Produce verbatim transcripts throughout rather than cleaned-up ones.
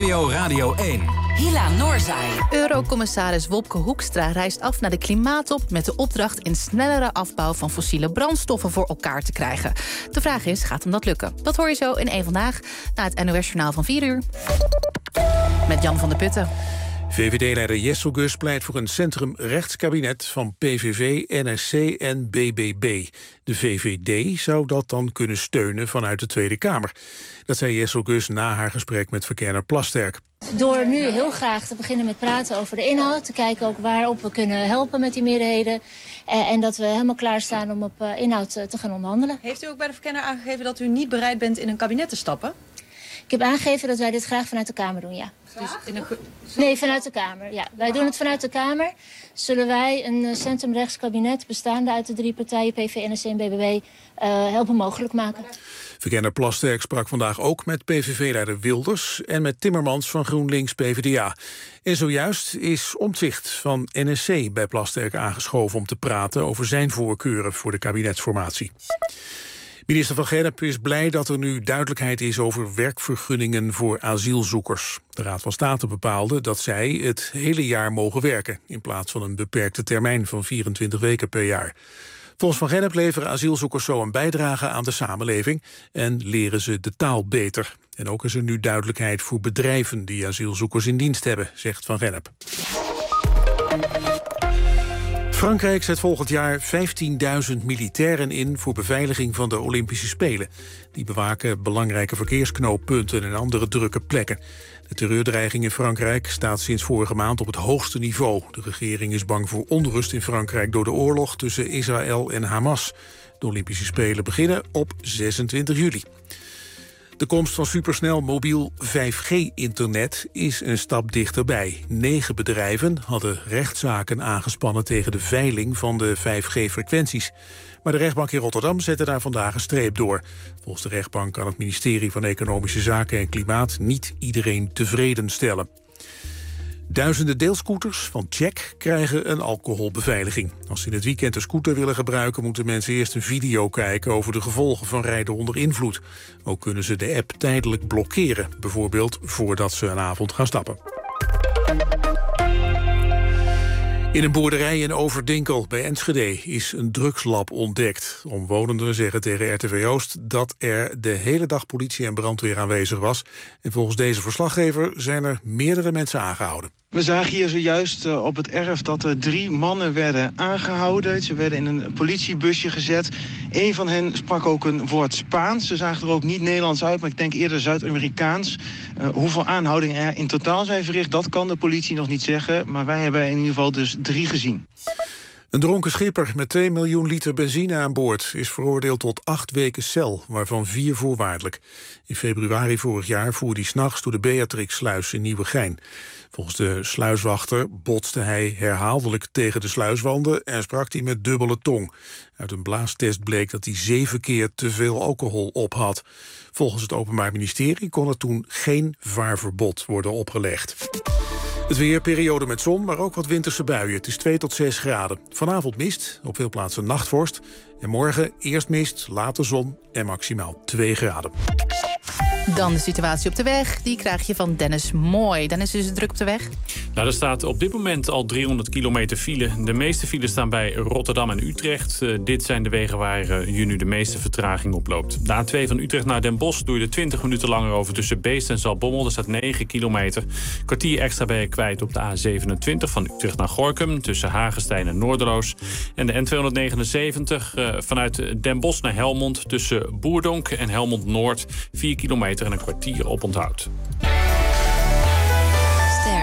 N P O Radio één. Hila Noorzaai. Eurocommissaris Wopke Hoekstra reist af naar de klimaattop met de opdracht een snellere afbouw van fossiele brandstoffen voor elkaar te krijgen. De vraag is, gaat hem dat lukken? Dat hoor je zo in één Vandaag, na het N O S-journaal van vier uur. Met Jan van der Putten. V V D-leider Jessel Gus pleit voor een centrumrechtskabinet van P V V, N S C en B B B. De V V D zou dat dan kunnen steunen vanuit de Tweede Kamer. Dat zei Jessel Gus na haar gesprek met Verkenner Plasterk. Door nu heel graag te beginnen met praten over de inhoud, te kijken ook waarop we kunnen helpen met die meerderheden. En dat we helemaal klaarstaan om op inhoud te gaan onderhandelen. Heeft u ook bij de Verkenner aangegeven dat u niet bereid bent in een kabinet te stappen? Ik heb aangegeven dat wij dit graag vanuit de Kamer doen, ja. Dus in een... Nee, vanuit de Kamer, ja. Wij doen het vanuit de Kamer. Zullen wij een centrumrechtskabinet bestaande uit de drie partijen, P V V, N S C en B B B, uh, helpen mogelijk maken? Verkenner Plasterk sprak vandaag ook met P V V-leider Wilders en met Timmermans van GroenLinks P v d A. En zojuist is Omtzigt van N S C bij Plasterk aangeschoven om te praten over zijn voorkeuren voor de kabinetsformatie. Minister Van Gennep is blij dat er nu duidelijkheid is over werkvergunningen voor asielzoekers. De Raad van State bepaalde dat zij het hele jaar mogen werken, in plaats van een beperkte termijn van vierentwintig weken per jaar. Volgens Van Gennep leveren asielzoekers zo een bijdrage aan de samenleving en leren ze de taal beter. En ook is er nu duidelijkheid voor bedrijven die asielzoekers in dienst hebben, zegt Van Gennep. Frankrijk zet volgend jaar vijftienduizend militairen in voor beveiliging van de Olympische Spelen. Die bewaken belangrijke verkeersknooppunten en andere drukke plekken. De terreurdreiging in Frankrijk staat sinds vorige maand op het hoogste niveau. De regering is bang voor onrust in Frankrijk door de oorlog tussen Israël en Hamas. De Olympische Spelen beginnen op zesentwintig juli. De komst van supersnel mobiel vijf G-internet is een stap dichterbij. Negen bedrijven hadden rechtszaken aangespannen tegen de veiling van de vijf G-frequenties. Maar de rechtbank in Rotterdam zette daar vandaag een streep door. Volgens de rechtbank kan het ministerie van Economische Zaken en Klimaat niet iedereen tevreden stellen. Duizenden deelscooters van Check krijgen een alcoholbeveiliging. Als ze in het weekend een scooter willen gebruiken, moeten mensen eerst een video kijken over de gevolgen van rijden onder invloed. Ook kunnen ze de app tijdelijk blokkeren, bijvoorbeeld voordat ze een avond gaan stappen. In een boerderij in Overdinkel bij Enschede is een drugslab ontdekt. Omwonenden zeggen tegen R T V Oost dat er de hele dag politie en brandweer aanwezig was. En volgens deze verslaggever zijn er meerdere mensen aangehouden. We zagen hier zojuist uh, op het erf dat er drie mannen werden aangehouden. Ze werden in een politiebusje gezet. Eén van hen sprak ook een woord Spaans. Ze zagen er ook niet Nederlands uit, maar ik denk eerder Zuid-Amerikaans. Uh, hoeveel aanhoudingen er in totaal zijn verricht, dat kan de politie nog niet zeggen. Maar wij hebben in ieder geval dus drie gezien. Een dronken schipper met twee miljoen liter benzine aan boord is veroordeeld tot acht weken cel, waarvan vier voorwaardelijk. In februari vorig jaar voer hij 's nachts door de Beatrixsluis in Nieuwegein. Volgens de sluiswachter botste hij herhaaldelijk tegen de sluiswanden en sprak hij met dubbele tong. Uit een blaastest bleek dat hij zeven keer te veel alcohol op had. Volgens het Openbaar Ministerie kon er toen geen vaarverbod worden opgelegd. Het weer, periode met zon, maar ook wat winterse buien. Het is twee tot zes graden. Vanavond mist, op veel plaatsen nachtvorst. En morgen eerst mist, later zon en maximaal twee graden. Dan de situatie op de weg. Die krijg je van Dennis Mooi. Dennis, is het druk op de weg? Nou, er staat op dit moment al driehonderd kilometer file. De meeste files staan bij Rotterdam en Utrecht. Uh, dit zijn de wegen waar uh, je nu de meeste vertraging oploopt. De A twee van Utrecht naar Den Bosch doe je er twintig minuten langer over tussen Beest en Zaltbommel. Er staat negen kilometer. Kwartier extra ben je kwijt op de A zevenentwintig van Utrecht naar Gorinchem tussen Hagestein en Noorderloos. En de N tweehonderdnegenenzeventig uh, vanuit Den Bosch naar Helmond tussen Boerdonk en Helmond Noord. vier kilometer en een kwartier op onthoud. Ster.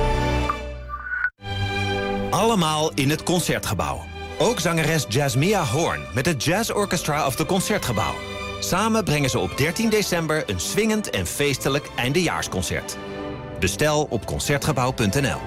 Allemaal in het Concertgebouw. Ook zangeres Jasmia Hoorn met het Jazz Orchestra of the Concertgebouw. Samen brengen ze op dertien december een swingend en feestelijk eindejaarsconcert. Bestel op concertgebouw punt n l.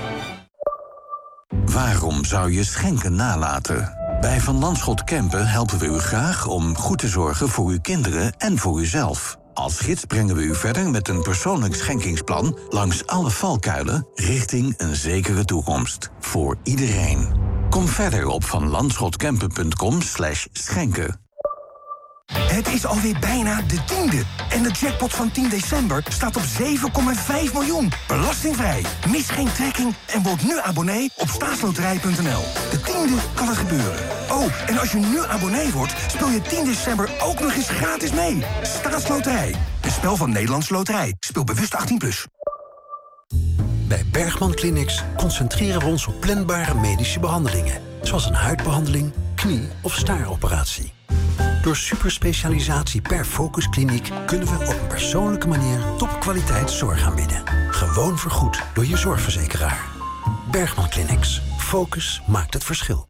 Waarom zou je schenken nalaten? Bij Van Lanschot Kempen helpen we u graag om goed te zorgen voor uw kinderen en voor uzelf. Als gids brengen we u verder met een persoonlijk schenkingsplan langs alle valkuilen richting een zekere toekomst. Voor iedereen. Kom verder op van lanschotkempen punt com slash schenken. Het is alweer bijna de tiende. En de jackpot van tien december staat op zeven komma vijf miljoen. Belastingvrij. Mis geen trekking en word nu abonnee op staatsloterij punt n l. De tiende kan het gebeuren. Oh, en als je nu abonnee wordt, speel je tien december ook nog eens gratis mee. Staatsloterij. Een spel van Nederlandse Loterij. Speel bewust achttien plus. Bij Bergman Clinics concentreren we ons op planbare medische behandelingen. Zoals een huidbehandeling, knie- of staaroperatie. Door superspecialisatie per focuskliniek kunnen we op een persoonlijke manier topkwaliteit zorg aanbieden. Gewoon vergoed door je zorgverzekeraar. Bergman Clinics. Focus maakt het verschil.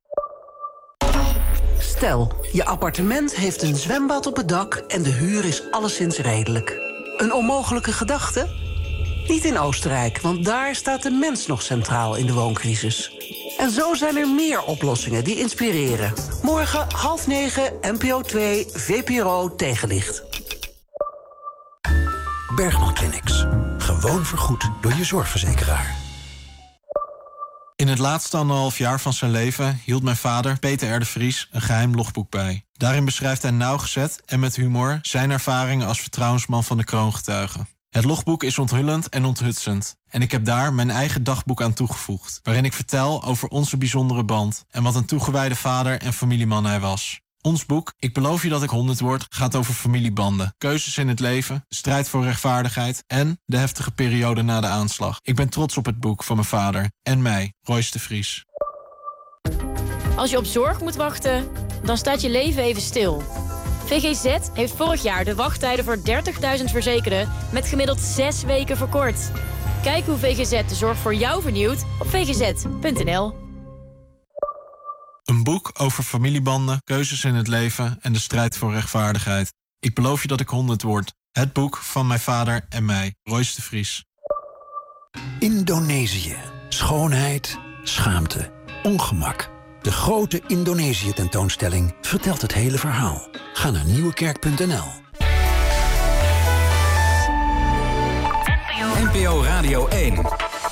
Stel, je appartement heeft een zwembad op het dak en de huur is alleszins redelijk. Een onmogelijke gedachte? Niet in Oostenrijk, want daar staat de mens nog centraal in de wooncrisis. En zo zijn er meer oplossingen die inspireren. Morgen half negen, N P O twee, V P R O Tegenlicht. Bergman Clinics. Gewoon vergoed door je zorgverzekeraar. In het laatste anderhalf jaar van zijn leven hield mijn vader, Peter R. de Vries, een geheim logboek bij. Daarin beschrijft hij nauwgezet en met humor zijn ervaringen als vertrouwensman van de kroongetuigen. Het logboek is onthullend en onthutsend. En ik heb daar mijn eigen dagboek aan toegevoegd, waarin ik vertel over onze bijzondere band en wat een toegewijde vader en familieman hij was. Ons boek, Ik beloof je dat ik honderd word, gaat over familiebanden, keuzes in het leven, strijd voor rechtvaardigheid en de heftige periode na de aanslag. Ik ben trots op het boek van mijn vader en mij, Royce de Vries. Als je op zorg moet wachten, dan staat je leven even stil. V G Z heeft vorig jaar de wachttijden voor dertigduizend verzekerden met gemiddeld zes weken verkort. Kijk hoe V G Z de zorg voor jou vernieuwt op v g z punt n l. Een boek over familiebanden, keuzes in het leven en de strijd voor rechtvaardigheid. Ik beloof je dat ik honderd word. Het boek van mijn vader en mij, Royce de Vries. Indonesië. Schoonheid, schaamte, ongemak. De grote Indonesië-tentoonstelling vertelt het hele verhaal. Ga naar nieuwekerk punt n l. N P O Radio één.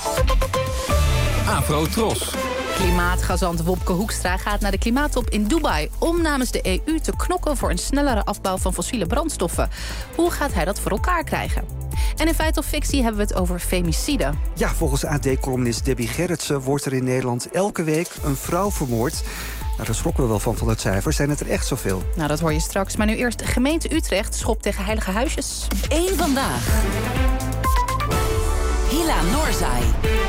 Afro Tros. Klimaatgazant Wopke Hoekstra gaat naar de klimaattop in Dubai om namens de E U te knokken voor een snellere afbouw van fossiele brandstoffen. Hoe gaat hij dat voor elkaar krijgen? En in Feit of Fictie hebben we het over femicide. Ja, volgens A D-columnist Debbie Gerritsen wordt er in Nederland elke week een vrouw vermoord. Nou, daar schrokken we wel van, van het cijfer. Zijn het er echt zoveel? Nou, dat hoor je straks. Maar nu eerst gemeente Utrecht schopt tegen heilige huisjes. Eén vandaag. Hila Noorzai.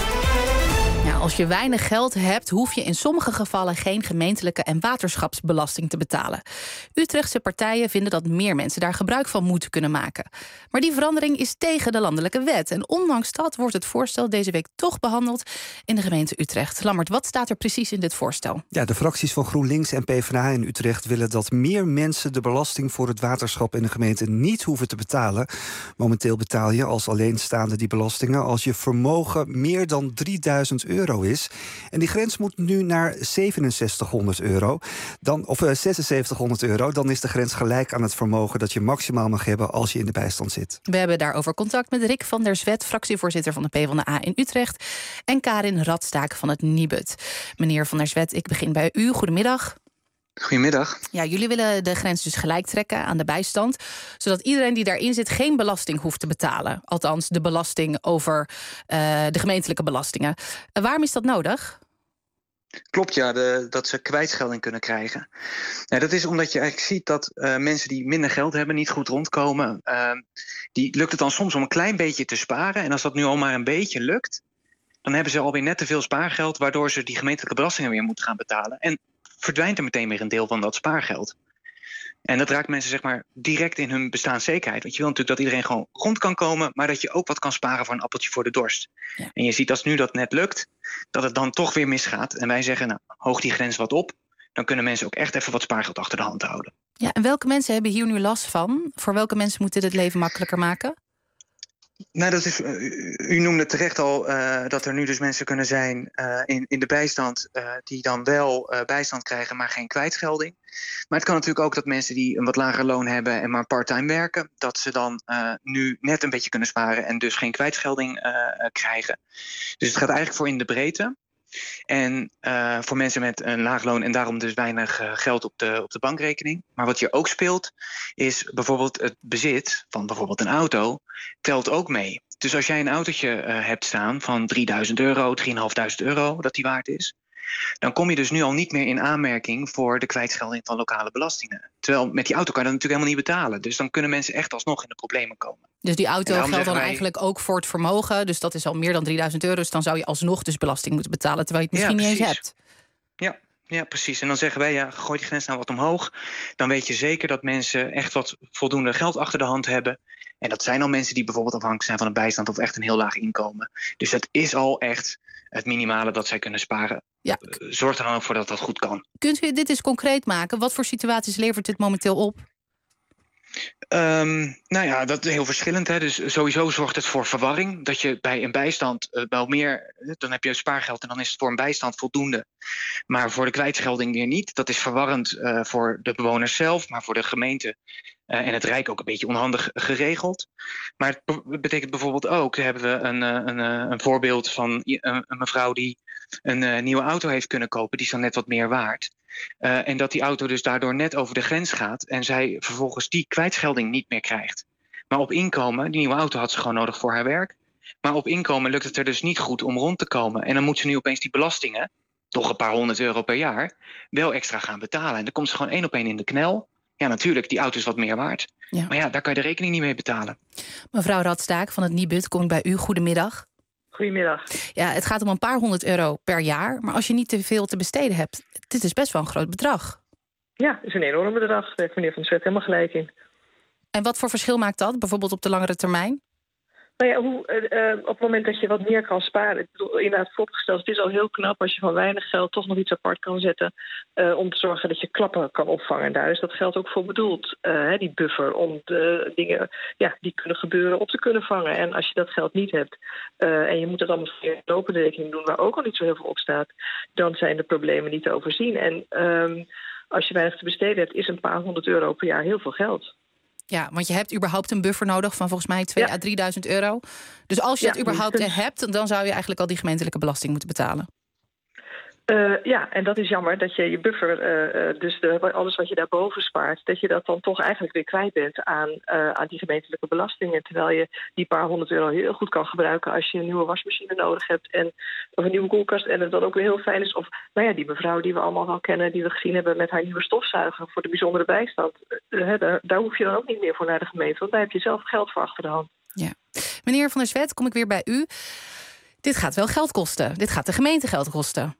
Ja, als je weinig geld hebt, hoef je in sommige gevallen geen gemeentelijke en waterschapsbelasting te betalen. Utrechtse partijen vinden dat meer mensen daar gebruik van moeten kunnen maken. Maar die verandering is tegen de landelijke wet. En ondanks dat wordt het voorstel deze week toch behandeld in de gemeente Utrecht. Lammert, wat staat er precies in dit voorstel? Ja, de fracties van GroenLinks en PvdA in Utrecht willen dat meer mensen de belasting voor het waterschap in de gemeente niet hoeven te betalen. Momenteel betaal je als alleenstaande die belastingen als je vermogen meer dan drieduizend euro is. En die grens moet nu naar zevenenzestighonderd euro. Dan, of uh, zesenzeventighonderd euro. Dan is de grens gelijk aan het vermogen dat je maximaal mag hebben als je in de bijstand zit. We hebben daarover contact met Rick van der Zwet, fractievoorzitter van de PvdA in Utrecht, en Karin Radstaak van het Nibud. Meneer van der Zwet, ik begin bij u. Goedemiddag. Goedemiddag. Ja, jullie willen de grens dus gelijk trekken aan de bijstand, zodat iedereen die daarin zit geen belasting hoeft te betalen. Althans, de belasting over uh, de gemeentelijke belastingen. Uh, waarom is dat nodig? Klopt, ja, de, dat ze kwijtschelding kunnen krijgen. Ja, dat is omdat je eigenlijk ziet dat uh, mensen die minder geld hebben, niet goed rondkomen. Uh, die lukt het dan soms om een klein beetje te sparen. En als dat nu al maar een beetje lukt, dan hebben ze alweer net te veel spaargeld, waardoor ze die gemeentelijke belastingen weer moeten gaan betalen. En verdwijnt er meteen weer een deel van dat spaargeld. En dat raakt mensen zeg maar direct in hun bestaanszekerheid. Want je wil natuurlijk dat iedereen gewoon rond kan komen, maar dat je ook wat kan sparen voor een appeltje voor de dorst. Ja. En je ziet als nu dat net lukt, dat het dan toch weer misgaat. En wij zeggen, nou, hoog die grens wat op. Dan kunnen mensen ook echt even wat spaargeld achter de hand houden. Ja, en welke mensen hebben hier nu last van? Voor welke mensen moet dit het leven makkelijker maken? Nou, dat is, uh, u noemde terecht al uh, dat er nu dus mensen kunnen zijn uh, in, in de bijstand uh, die dan wel uh, bijstand krijgen, maar geen kwijtschelding. Maar het kan natuurlijk ook dat mensen die een wat lager loon hebben en maar parttime werken, dat ze dan uh, nu net een beetje kunnen sparen en dus geen kwijtschelding uh, krijgen. Dus het gaat eigenlijk voor in de breedte. En uh, voor mensen met een laag loon en daarom dus weinig uh, geld op de, op de bankrekening. Maar wat hier ook speelt, is bijvoorbeeld het bezit van bijvoorbeeld een auto, telt ook mee. Dus als jij een autootje uh, hebt staan van drieduizend euro, drieduizend vijfhonderd euro, dat die waard is, dan kom je dus nu al niet meer in aanmerking voor de kwijtschelding van lokale belastingen. Terwijl met die auto kan je dat natuurlijk helemaal niet betalen. Dus dan kunnen mensen echt alsnog in de problemen komen. Dus die auto geldt dan wij... eigenlijk ook voor het vermogen. Dus dat is al meer dan drieduizend euro. Dus dan zou je alsnog dus belasting moeten betalen, terwijl je het misschien ja, niet eens hebt. Ja, ja, precies. En dan zeggen wij, ja, gooi die grens nou wat omhoog. Dan weet je zeker dat mensen echt wat voldoende geld achter de hand hebben. En dat zijn al mensen die bijvoorbeeld afhankelijk zijn van een bijstand of echt een heel laag inkomen. Dus dat is al echt het minimale dat zij kunnen sparen. Ja. Zorg er dan ook voor dat dat goed kan. Kunt u dit eens concreet maken? Wat voor situaties levert dit momenteel op? Um, nou ja, dat is heel verschillend. Hè. Dus sowieso zorgt het voor verwarring. Dat je bij een bijstand uh, wel meer, dan heb je spaargeld en dan is het voor een bijstand voldoende. Maar voor de kwijtschelding weer niet. Dat is verwarrend uh, voor de bewoners zelf, maar voor de gemeente uh, en het Rijk ook een beetje onhandig geregeld. Maar het betekent bijvoorbeeld ook, hebben we een, een, een voorbeeld van een, een mevrouw die een uh, nieuwe auto heeft kunnen kopen. Die is dan net wat meer waard. Uh, en dat die auto dus daardoor net over de grens gaat en zij vervolgens die kwijtschelding niet meer krijgt. Maar op inkomen, die nieuwe auto had ze gewoon nodig voor haar werk. Maar op inkomen lukt het er dus niet goed om rond te komen. En dan moet ze nu opeens die belastingen, toch een paar honderd euro per jaar, wel extra gaan betalen. En dan komt ze gewoon één op één in de knel. Ja, natuurlijk, die auto is wat meer waard. Ja. Maar ja, daar kan je de rekening niet mee betalen. Mevrouw Radstaak van het Nibud, kom ik bij u. Goedemiddag. Goedemiddag. Ja, het gaat om een paar honderd euro per jaar. Maar als je niet te veel te besteden hebt, dit is best wel een groot bedrag. Ja, het is een enorm bedrag. Daar heeft meneer Van Zwet helemaal gelijk in. En wat voor verschil maakt dat, bijvoorbeeld op de langere termijn? Nou ja, hoe, uh, op het moment dat je wat meer kan sparen, ik bedoel, inderdaad vooropgesteld, het is al heel knap als je van weinig geld toch nog iets apart kan zetten uh, om te zorgen dat je klappen kan opvangen. En daar is dat geld ook voor bedoeld, uh, die buffer, om de dingen ja, die kunnen gebeuren op te kunnen vangen. En als je dat geld niet hebt uh, en je moet het allemaal via een lopende rekening doen, waar ook al niet zo heel veel op staat, dan zijn de problemen niet te overzien. En um, als je weinig te besteden hebt, is een paar honderd euro per jaar heel veel geld. Ja, want je hebt überhaupt een buffer nodig van volgens mij tweeduizend à drieduizend euro. Dus als je ja, het überhaupt dus hebt, dan zou je eigenlijk al die gemeentelijke belasting moeten betalen. Uh, ja, en dat is jammer dat je je buffer, uh, uh, dus de, alles wat je daarboven spaart, dat je dat dan toch eigenlijk weer kwijt bent aan, uh, aan die gemeentelijke belastingen. Terwijl je die paar honderd euro heel goed kan gebruiken als je een nieuwe wasmachine nodig hebt en, of een nieuwe koelkast. En het dan ook weer heel fijn is. Of nou ja, die mevrouw die we allemaal wel kennen, die we gezien hebben met haar nieuwe stofzuiger voor de bijzondere bijstand. Uh, daar, daar hoef je dan ook niet meer voor naar de gemeente, want daar heb je zelf geld voor achter de hand. Ja. Meneer Van der Zwet, kom ik weer bij u. Dit gaat wel geld kosten. Dit gaat de gemeente geld kosten.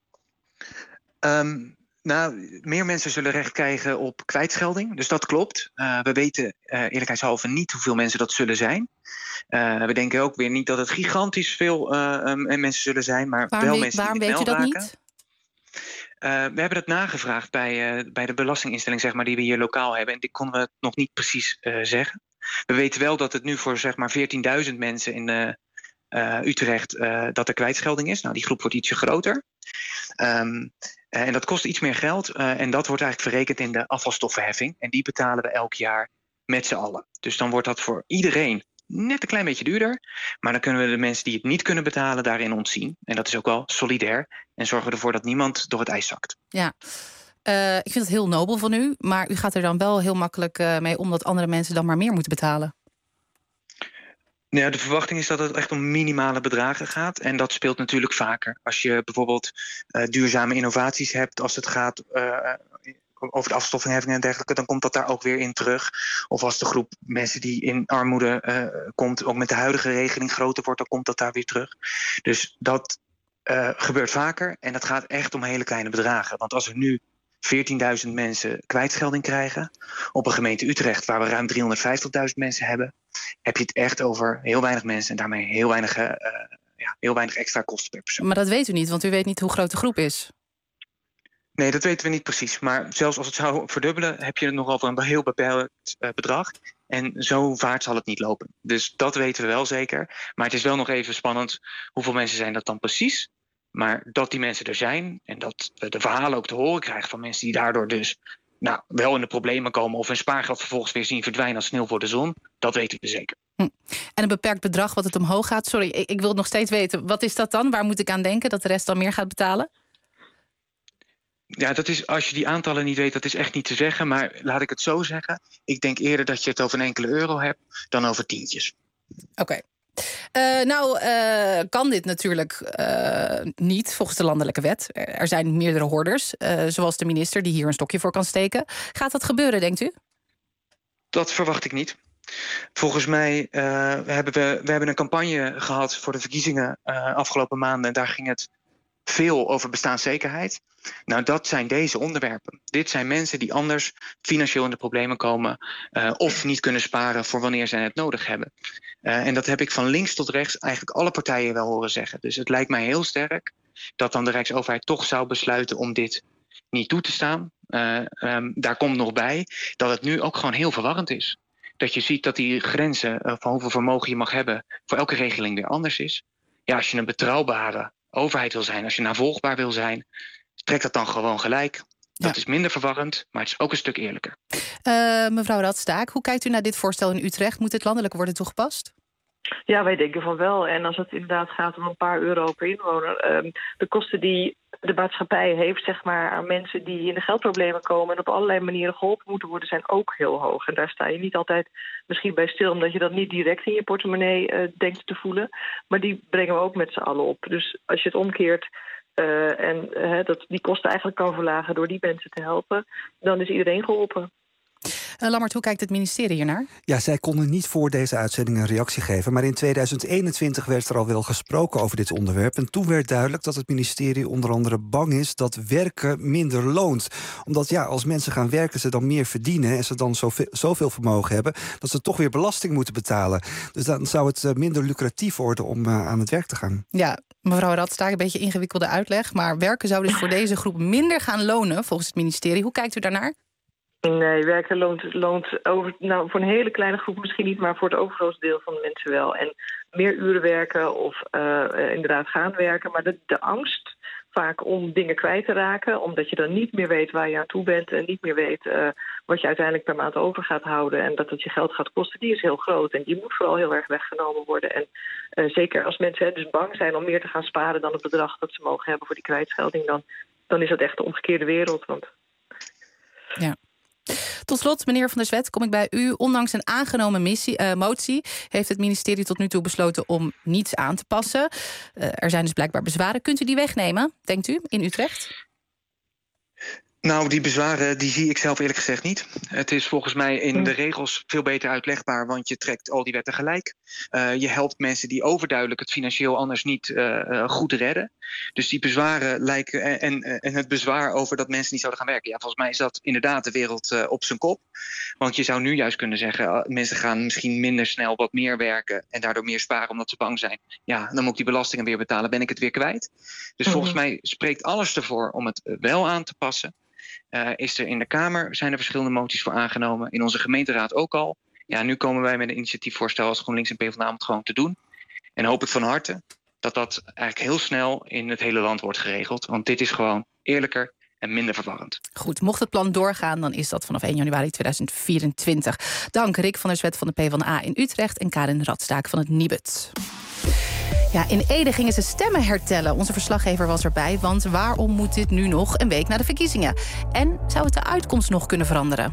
Um, nou, meer mensen zullen recht krijgen op kwijtschelding. Dus dat klopt. Uh, we weten uh, eerlijkheidshalve niet hoeveel mensen dat zullen zijn. Uh, we denken ook weer niet dat het gigantisch veel uh, um, mensen zullen zijn. Maar waarom wel weet, mensen waarom die weet het u dat raken. niet? Uh, we hebben dat nagevraagd bij, uh, bij de belastinginstelling zeg maar, die we hier lokaal hebben. En die konden we nog niet precies uh, zeggen. We weten wel dat het nu voor zeg maar veertienduizend mensen in uh, uh, Utrecht uh, dat er kwijtschelding is. Nou, die groep wordt ietsje groter. Um, uh, en dat kost iets meer geld. Uh, en dat wordt eigenlijk verrekend in de afvalstoffenheffing. En die betalen we elk jaar met z'n allen. Dus dan wordt dat voor iedereen net een klein beetje duurder. Maar dan kunnen we de mensen die het niet kunnen betalen daarin ontzien. En dat is ook wel solidair. En zorgen we ervoor dat niemand door het ijs zakt. Ja. Uh, ik vind het heel nobel van u. Maar u gaat er dan wel heel makkelijk uh, mee om dat andere mensen dan maar meer moeten betalen. Ja, de verwachting is dat het echt om minimale bedragen gaat. En dat speelt natuurlijk vaker. Als je bijvoorbeeld uh, duurzame innovaties hebt, als het gaat uh, over de afstoffenheffing en dergelijke, dan komt dat daar ook weer in terug. Of als de groep mensen die in armoede uh, komt, ook met de huidige regeling groter wordt, dan komt dat daar weer terug. Dus dat uh, gebeurt vaker en dat gaat echt om hele kleine bedragen. Want als er nu veertienduizend mensen kwijtschelding krijgen op een gemeente Utrecht waar we ruim driehonderdvijftigduizend mensen hebben, heb je het echt over heel weinig mensen en daarmee heel weinig, uh, ja, heel weinig extra kosten per persoon. Maar dat weet u niet, want u weet niet hoe groot de groep is. Nee, dat weten we niet precies. Maar zelfs als het zou verdubbelen, heb je het nog over een heel beperkt uh, bedrag. En zo vaart zal het niet lopen. Dus dat weten we wel zeker. Maar het is wel nog even spannend hoeveel mensen zijn dat dan precies. Maar dat die mensen er zijn en dat we de verhalen ook te horen krijgen van mensen die daardoor dus nou, wel in de problemen komen of hun spaargeld vervolgens weer zien verdwijnen als sneeuw voor de zon, dat weten we zeker. Hm. En een beperkt bedrag wat het omhoog gaat. Sorry, ik, ik wil het nog steeds weten. Wat is dat dan? Waar moet ik aan denken dat de rest dan meer gaat betalen? Ja, dat is, als je die aantallen niet weet, dat is echt niet te zeggen. Maar laat ik het zo zeggen. Ik denk eerder dat je het over een enkele euro hebt dan over tientjes. Oké. Okay. Uh, nou, uh, kan dit natuurlijk uh, niet volgens de landelijke wet. Er zijn meerdere hoorders, uh, zoals de minister die hier een stokje voor kan steken. Gaat dat gebeuren, denkt u? Dat verwacht ik niet. Volgens mij uh, hebben we, we hebben een campagne gehad voor de verkiezingen uh, afgelopen maanden. En daar ging het veel over bestaanszekerheid. Nou, dat zijn deze onderwerpen. Dit zijn mensen die anders financieel in de problemen komen uh, of niet kunnen sparen voor wanneer zij het nodig hebben. Uh, en dat heb ik van links tot rechts eigenlijk alle partijen wel horen zeggen. Dus het lijkt mij heel sterk dat dan de Rijksoverheid toch zou besluiten om dit niet toe te staan. Uh, um, daar komt nog bij dat het nu ook gewoon heel verwarrend is. Dat je ziet dat die grenzen uh, van hoeveel vermogen je mag hebben voor elke regeling weer anders is. Ja, als je een betrouwbare overheid wil zijn, als je navolgbaar wil zijn, trek dat dan gewoon gelijk. Dat ja. is minder verwarrend, maar het is ook een stuk eerlijker. Uh, mevrouw Radstaak, hoe kijkt u naar dit voorstel in Utrecht? Moet het landelijk worden toegepast? Ja, wij denken van wel. En als het inderdaad gaat om een paar euro per inwoner, um, de kosten die de maatschappij heeft, zeg maar, aan mensen die in de geldproblemen komen en op allerlei manieren geholpen moeten worden, zijn ook heel hoog. En daar sta je niet altijd misschien bij stil, omdat je dat niet direct in je portemonnee uh, denkt te voelen. Maar die brengen we ook met z'n allen op. Dus als je het omkeert uh, en uh, dat die kosten eigenlijk kan verlagen door die mensen te helpen, dan is iedereen geholpen. Uh, Lammert, hoe kijkt het ministerie hiernaar? Ja, zij konden niet voor deze uitzending een reactie geven, maar in tweeduizend eenentwintig werd er al wel gesproken over dit onderwerp. En toen werd duidelijk dat het ministerie onder andere bang is dat werken minder loont. Omdat ja, als mensen gaan werken, ze dan meer verdienen en ze dan zoveel, zoveel vermogen hebben, dat ze toch weer belasting moeten betalen. Dus dan zou het minder lucratief worden om uh, aan het werk te gaan. Ja, mevrouw Radstaak, een beetje ingewikkelde uitleg, maar werken zou dus voor deze groep minder gaan lonen volgens het ministerie. Hoe kijkt u daarnaar? Nee, werken loont, loont over, nou, voor een hele kleine groep misschien niet, maar voor het overgrootste deel van de mensen wel. En meer uren werken of uh, inderdaad gaan werken. Maar de, de angst vaak om dingen kwijt te raken, omdat je dan niet meer weet waar je aan toe bent en niet meer weet uh, wat je uiteindelijk per maand over gaat houden en dat het je geld gaat kosten, die is heel groot. En die moet vooral heel erg weggenomen worden. En uh, zeker als mensen hè, dus bang zijn om meer te gaan sparen dan het bedrag dat ze mogen hebben voor die kwijtschelding, dan, dan is dat echt de omgekeerde wereld. Want... Ja. Tot slot, meneer Van der Zwet, kom ik bij u. Ondanks een aangenomen missie, uh, motie heeft het ministerie tot nu toe besloten om niets aan te passen. Uh, er zijn dus blijkbaar bezwaren. Kunt u die wegnemen, denkt u, in Utrecht? Nou, die bezwaren die zie ik zelf eerlijk gezegd niet. Het is volgens mij in de regels veel beter uitlegbaar, want je trekt al die wetten gelijk. Uh, je helpt mensen die overduidelijk het financieel anders niet uh, uh, goed redden. Dus die bezwaren lijken, en, en, en het bezwaar over dat mensen niet zouden gaan werken, ja, volgens mij is dat inderdaad de wereld uh, op zijn kop. Want je zou nu juist kunnen zeggen, uh, mensen gaan misschien minder snel wat meer werken en daardoor meer sparen omdat ze bang zijn. Ja, dan moet ik die belastingen weer betalen, ben ik het weer kwijt. Dus mm-hmm. volgens mij spreekt alles ervoor om het wel aan te passen. Uh, is er in de Kamer, zijn er verschillende moties voor aangenomen. In onze gemeenteraad ook al. Ja, nu komen wij met een initiatiefvoorstel als GroenLinks en PvdA om het gewoon te doen. En hoop ik van harte dat dat eigenlijk heel snel in het hele land wordt geregeld. Want dit is gewoon eerlijker en minder verwarrend. Goed, mocht het plan doorgaan, dan is dat vanaf één januari tweeduizend vierentwintig. Dank Rick van der Zwet van de PvdA in Utrecht en Karin Radstaak van het Nibud. Ja, in Ede gingen ze stemmen hertellen. Onze verslaggever was erbij, want waarom moet dit nu nog een week na de verkiezingen? En zou het de uitkomst nog kunnen veranderen?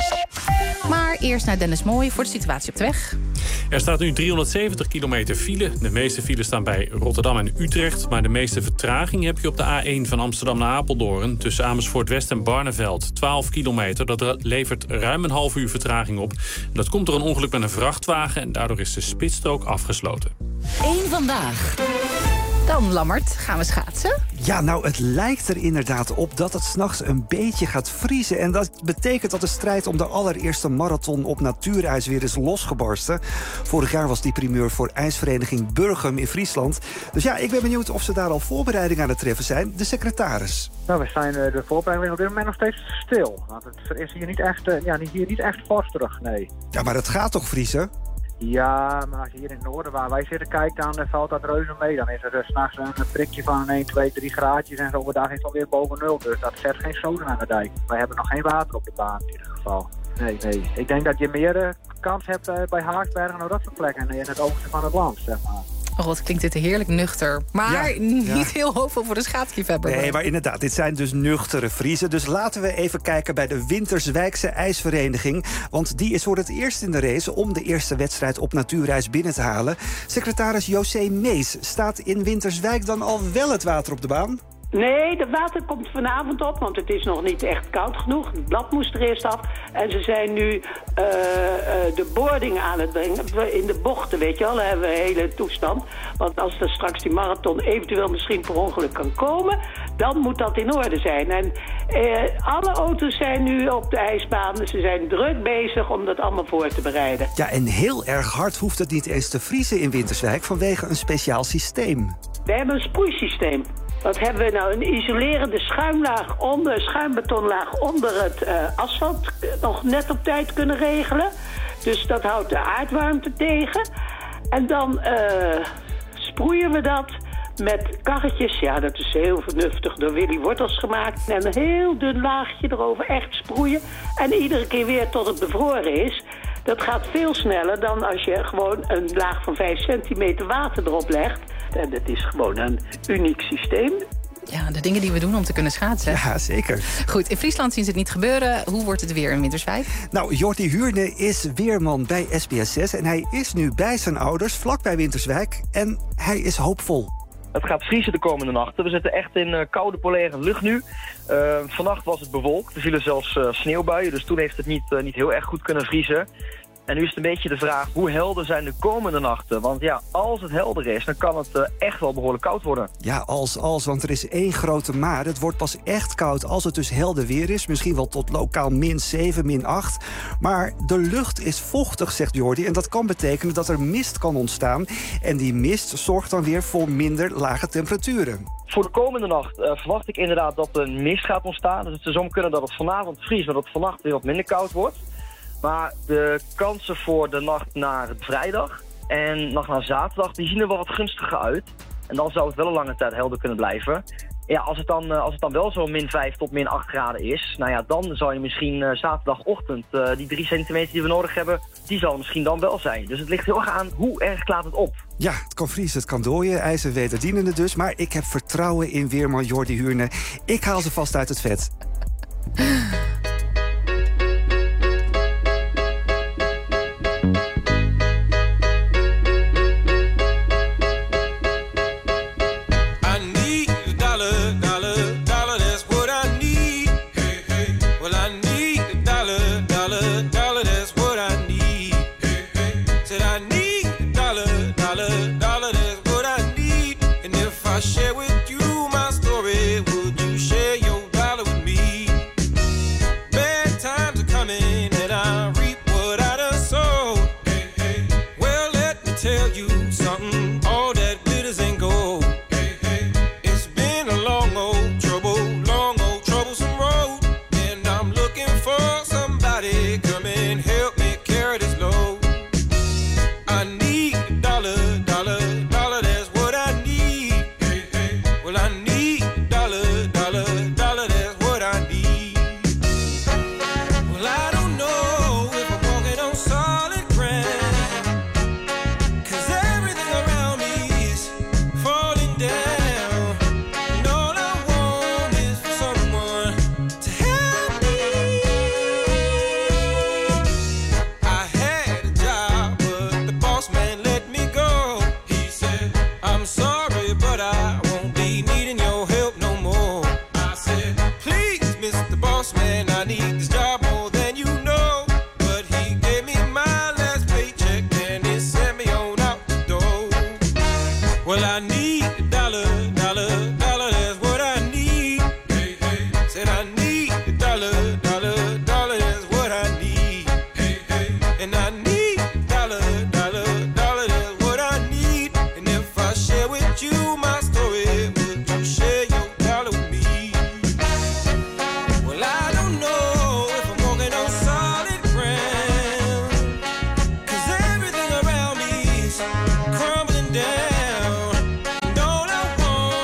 Maar eerst naar Dennis Mooij voor de situatie op de weg. Er staat nu driehonderdzeventig kilometer file. De meeste files staan bij Rotterdam en Utrecht. Maar de meeste vertraging heb je op de A één van Amsterdam naar Apeldoorn. Tussen Amersfoort West en Barneveld. twaalf kilometer, dat levert ruim een half uur vertraging op. Dat komt door een ongeluk met een vrachtwagen en daardoor is de spitsstrook afgesloten. Eén vandaag. Dan, Lammert, gaan we schaatsen? Ja, nou, het lijkt er inderdaad op dat het 's nachts een beetje gaat vriezen. En dat betekent dat de strijd om de allereerste marathon op natuurijs weer is losgebarsten. Vorig jaar was die primeur voor ijsvereniging Burgum in Friesland. Dus ja, ik ben benieuwd of ze daar al voorbereidingen aan het treffen zijn. De secretaris. Nou, we zijn de voorbereidingen op dit moment nog steeds stil. Want het is hier niet echt, ja, hier niet echt vorstig, nee. Ja, maar het gaat toch vriezen? Ja, maar als je hier in het noorden waar wij zitten kijkt, dan valt dat reuze mee. Dan is er uh, s'nachts een prikje van één, twee, drie graadjes en overdag is het alweer boven nul. Dus dat zet geen zoden aan de dijk. Wij hebben nog geen water op de baan in ieder geval. nee, nee. Ik denk dat je meer uh, kans hebt uh, bij Haaksbergen en dat soort plekken in het oosten van het land, zeg maar. Oh, wat klinkt dit heerlijk nuchter. Maar Ja, niet ja. heel hoopvol voor de schaatsliefhebber. Nee, maar inderdaad, dit zijn dus nuchtere Friezen. Dus laten we even kijken bij de Winterswijkse IJsvereniging. Want die is voor het eerst in de race om de eerste wedstrijd op natuurreis binnen te halen. Secretaris José Mees, staat in Winterswijk dan al wel het water op de baan? Nee, het water komt vanavond op, want het is nog niet echt koud genoeg. Het blad moest er eerst af. En ze zijn nu uh, uh, de boarding aan het brengen. In de bochten, weet je wel, daar hebben we een hele toestand. Want als er straks die marathon eventueel misschien per ongeluk kan komen, dan moet dat in orde zijn. En uh, alle auto's zijn nu op de ijsbaan. Ze zijn druk bezig om dat allemaal voor te bereiden. Ja, en heel erg hard hoeft het niet eens te vriezen in Winterswijk vanwege een speciaal systeem. We hebben een sproeisysteem. Wat hebben we nou? Een isolerende schuimlaag onder, schuimbetonlaag onder het uh, asfalt nog net op tijd kunnen regelen. Dus dat houdt de aardwarmte tegen. En dan uh, sproeien we dat met karretjes. Ja, dat is heel vernuftig door Willy Wortels gemaakt. En een heel dun laagje erover, echt sproeien. En iedere keer weer tot het bevroren is. Dat gaat veel sneller dan als je gewoon een laag van vijf centimeter water erop legt. En dat is gewoon een uniek systeem. Ja, de dingen die we doen om te kunnen schaatsen. Ja, zeker. Goed, in Friesland zien ze het niet gebeuren. Hoe wordt het weer in Winterswijk? Nou, Jordi Huurne is weerman bij S B S zes... en hij is nu bij zijn ouders, vlakbij Winterswijk. En hij is hoopvol. Het gaat vriezen de komende nachten. We zitten echt in uh, koude polaire lucht nu. Uh, vannacht was het bewolkt. Er vielen zelfs uh, sneeuwbuien. Dus toen heeft het niet, uh, niet heel erg goed kunnen vriezen. En nu is het een beetje de vraag, hoe helder zijn de komende nachten? Want ja, als het helder is, dan kan het uh, echt wel behoorlijk koud worden. Ja, als, als, want er is één grote maar. Het wordt pas echt koud als het dus helder weer is. Misschien wel tot lokaal min zeven, min acht. Maar de lucht is vochtig, zegt Jordi. En dat kan betekenen dat er mist kan ontstaan. En die mist zorgt dan weer voor minder lage temperaturen. Voor de komende nacht uh, verwacht ik inderdaad dat er mist gaat ontstaan. Dus het zou zo kunnen dat het vanavond vriest, maar dat het vannacht weer wat minder koud wordt. Maar de kansen voor de nacht naar vrijdag en nacht naar zaterdag, die zien er wel wat gunstiger uit. En dan zou het wel een lange tijd helder kunnen blijven. Ja, als het dan, als het dan wel zo min vijf tot min acht graden is, nou ja, dan zou je misschien uh, zaterdagochtend uh, die drie centimeter die we nodig hebben, die zal misschien dan wel zijn. Dus het ligt heel erg aan hoe erg klaart het op. Ja, het kan vriezen, het kan dooien, ijzer wederdienende dus. Maar ik heb vertrouwen in weerman Jordi Huurne. Ik haal ze vast uit het vet. Crumbling down, and all I want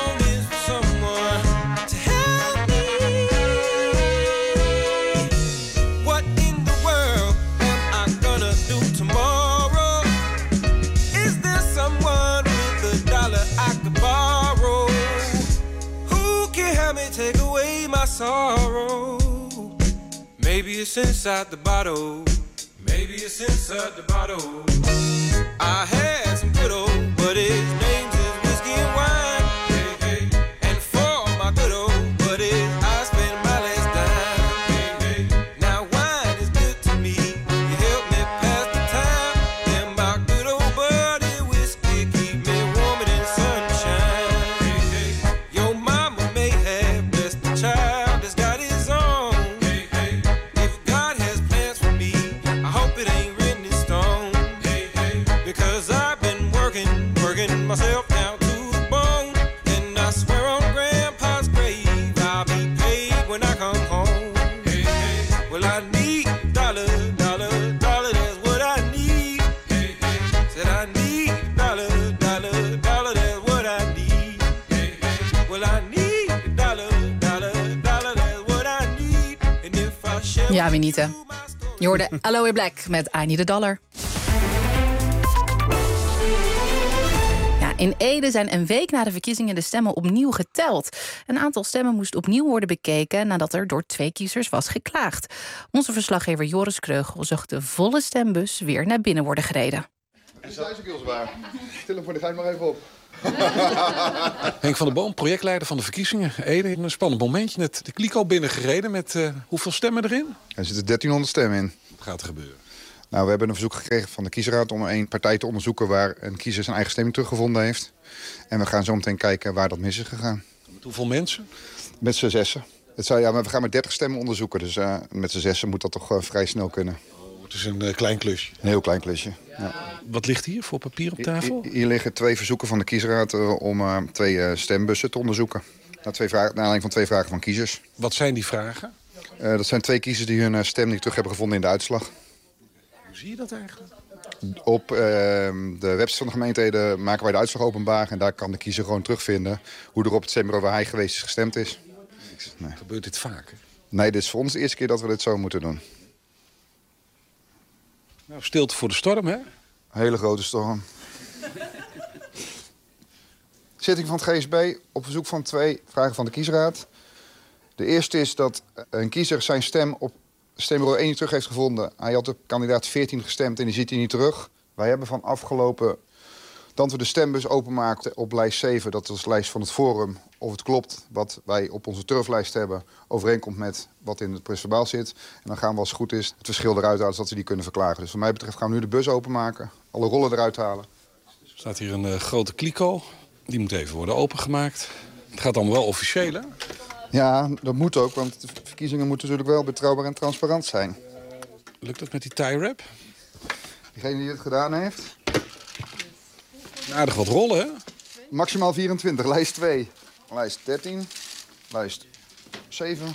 sorrow. Maybe it's inside the bottle. Maybe it's inside the bottle. I had some good old buddies, names is whiskey and wine. Hey, hey. And for my good old buddies, I spent my last dime. Hey, hey. Now wine is good to me. You help me pass the time. And my good old buddy whiskey keep me warmer than sunshine. Hey, hey. Your mama may have blessed the child that's got his own. Hey, hey. If God has plans for me, I hope it ain't written in stone. Hey, hey. Because I've been working, working myself down to the bone. And I swear on Grandpa's grave, I'll be paid when I come home. Hey, hey. Well, I need a dollar, dollar, dollar, that's what I need. Hey, hey. Said I need a dollar, dollar, dollar, that's what I need. Hey, hey. Well, I need a dollar, dollar, dollar, that's what I need. And if I share. Ja, wie niet, hè? Je hoorde Aloe Black met I Need a Dollar. Ja, in Ede zijn een week na de verkiezingen de stemmen opnieuw geteld. Een aantal stemmen moest opnieuw worden bekeken nadat er door twee kiezers was geklaagd. Onze verslaggever Joris Kreugel zag de volle stembus weer naar binnen worden gereden. Het is thuis ook heel zwaar. Telefoon, die ga ik nog even op. Henk van der Boom, projectleider van de verkiezingen. Ede, een spannend momentje. Net de kliko binnengereden met uh, hoeveel stemmen erin? Er zitten dertienhonderd stemmen in. Wat gaat er gebeuren? Nou, we hebben een verzoek gekregen van de kiesraad om een partij te onderzoeken waar een kiezer zijn eigen stemming teruggevonden heeft. En we gaan zo meteen kijken waar dat mis is gegaan. Met hoeveel mensen? Met z'n zessen. Het zou, ja, maar we gaan met dertig stemmen onderzoeken, dus uh, met z'n zessen moet dat toch uh, vrij snel kunnen. Het is een uh, klein klusje. Een heel klein klusje, ja. Wat ligt hier voor papier op tafel? Hier, hier liggen twee verzoeken van de kiesraad uh, om uh, twee uh, stembussen te onderzoeken. Naar, twee vragen, naar aanleiding van twee vragen van kiezers. Wat zijn die vragen? Uh, dat zijn twee kiezers die hun uh, stem niet terug hebben gevonden in de uitslag. Hoe zie je dat eigenlijk? Op uh, de website van de gemeente Ede maken wij de uitslag openbaar. En daar kan de kiezer gewoon terugvinden hoe er op het stembureau waar hij geweest is gestemd is. Nee. Gebeurt dit vaker? Nee, dit is voor ons de eerste keer dat we dit zo moeten doen. Nou, stilte voor de storm, hè? Hele grote storm. Zitting van het G S B op verzoek van twee vragen van de kiesraad. De eerste is dat een kiezer zijn stem op stembureau één niet terug heeft gevonden. Hij had op kandidaat veertien gestemd en die ziet hij niet terug. Wij hebben van afgelopen dat we de stembus openmaakten op lijst zeven. Dat is de lijst van het Forum. Of het klopt wat wij op onze turflijst hebben overeenkomt met wat in het procesverbaal zit. En dan gaan we als het goed is het verschil eruit halen zodat we die kunnen verklaren. Dus wat mij betreft gaan we nu de bus openmaken. Alle rollen eruit halen. Er staat hier een uh, grote kliko. Die moet even worden opengemaakt. Het gaat allemaal wel officieel, hè? Ja, dat moet ook, want de verkiezingen moeten natuurlijk wel betrouwbaar en transparant zijn. Lukt dat met die tie-wrap? Diegene die het gedaan heeft? Aardig wat rollen, hè? Maximaal vierentwintig, lijst twee. Lijst dertien, lijst zeven.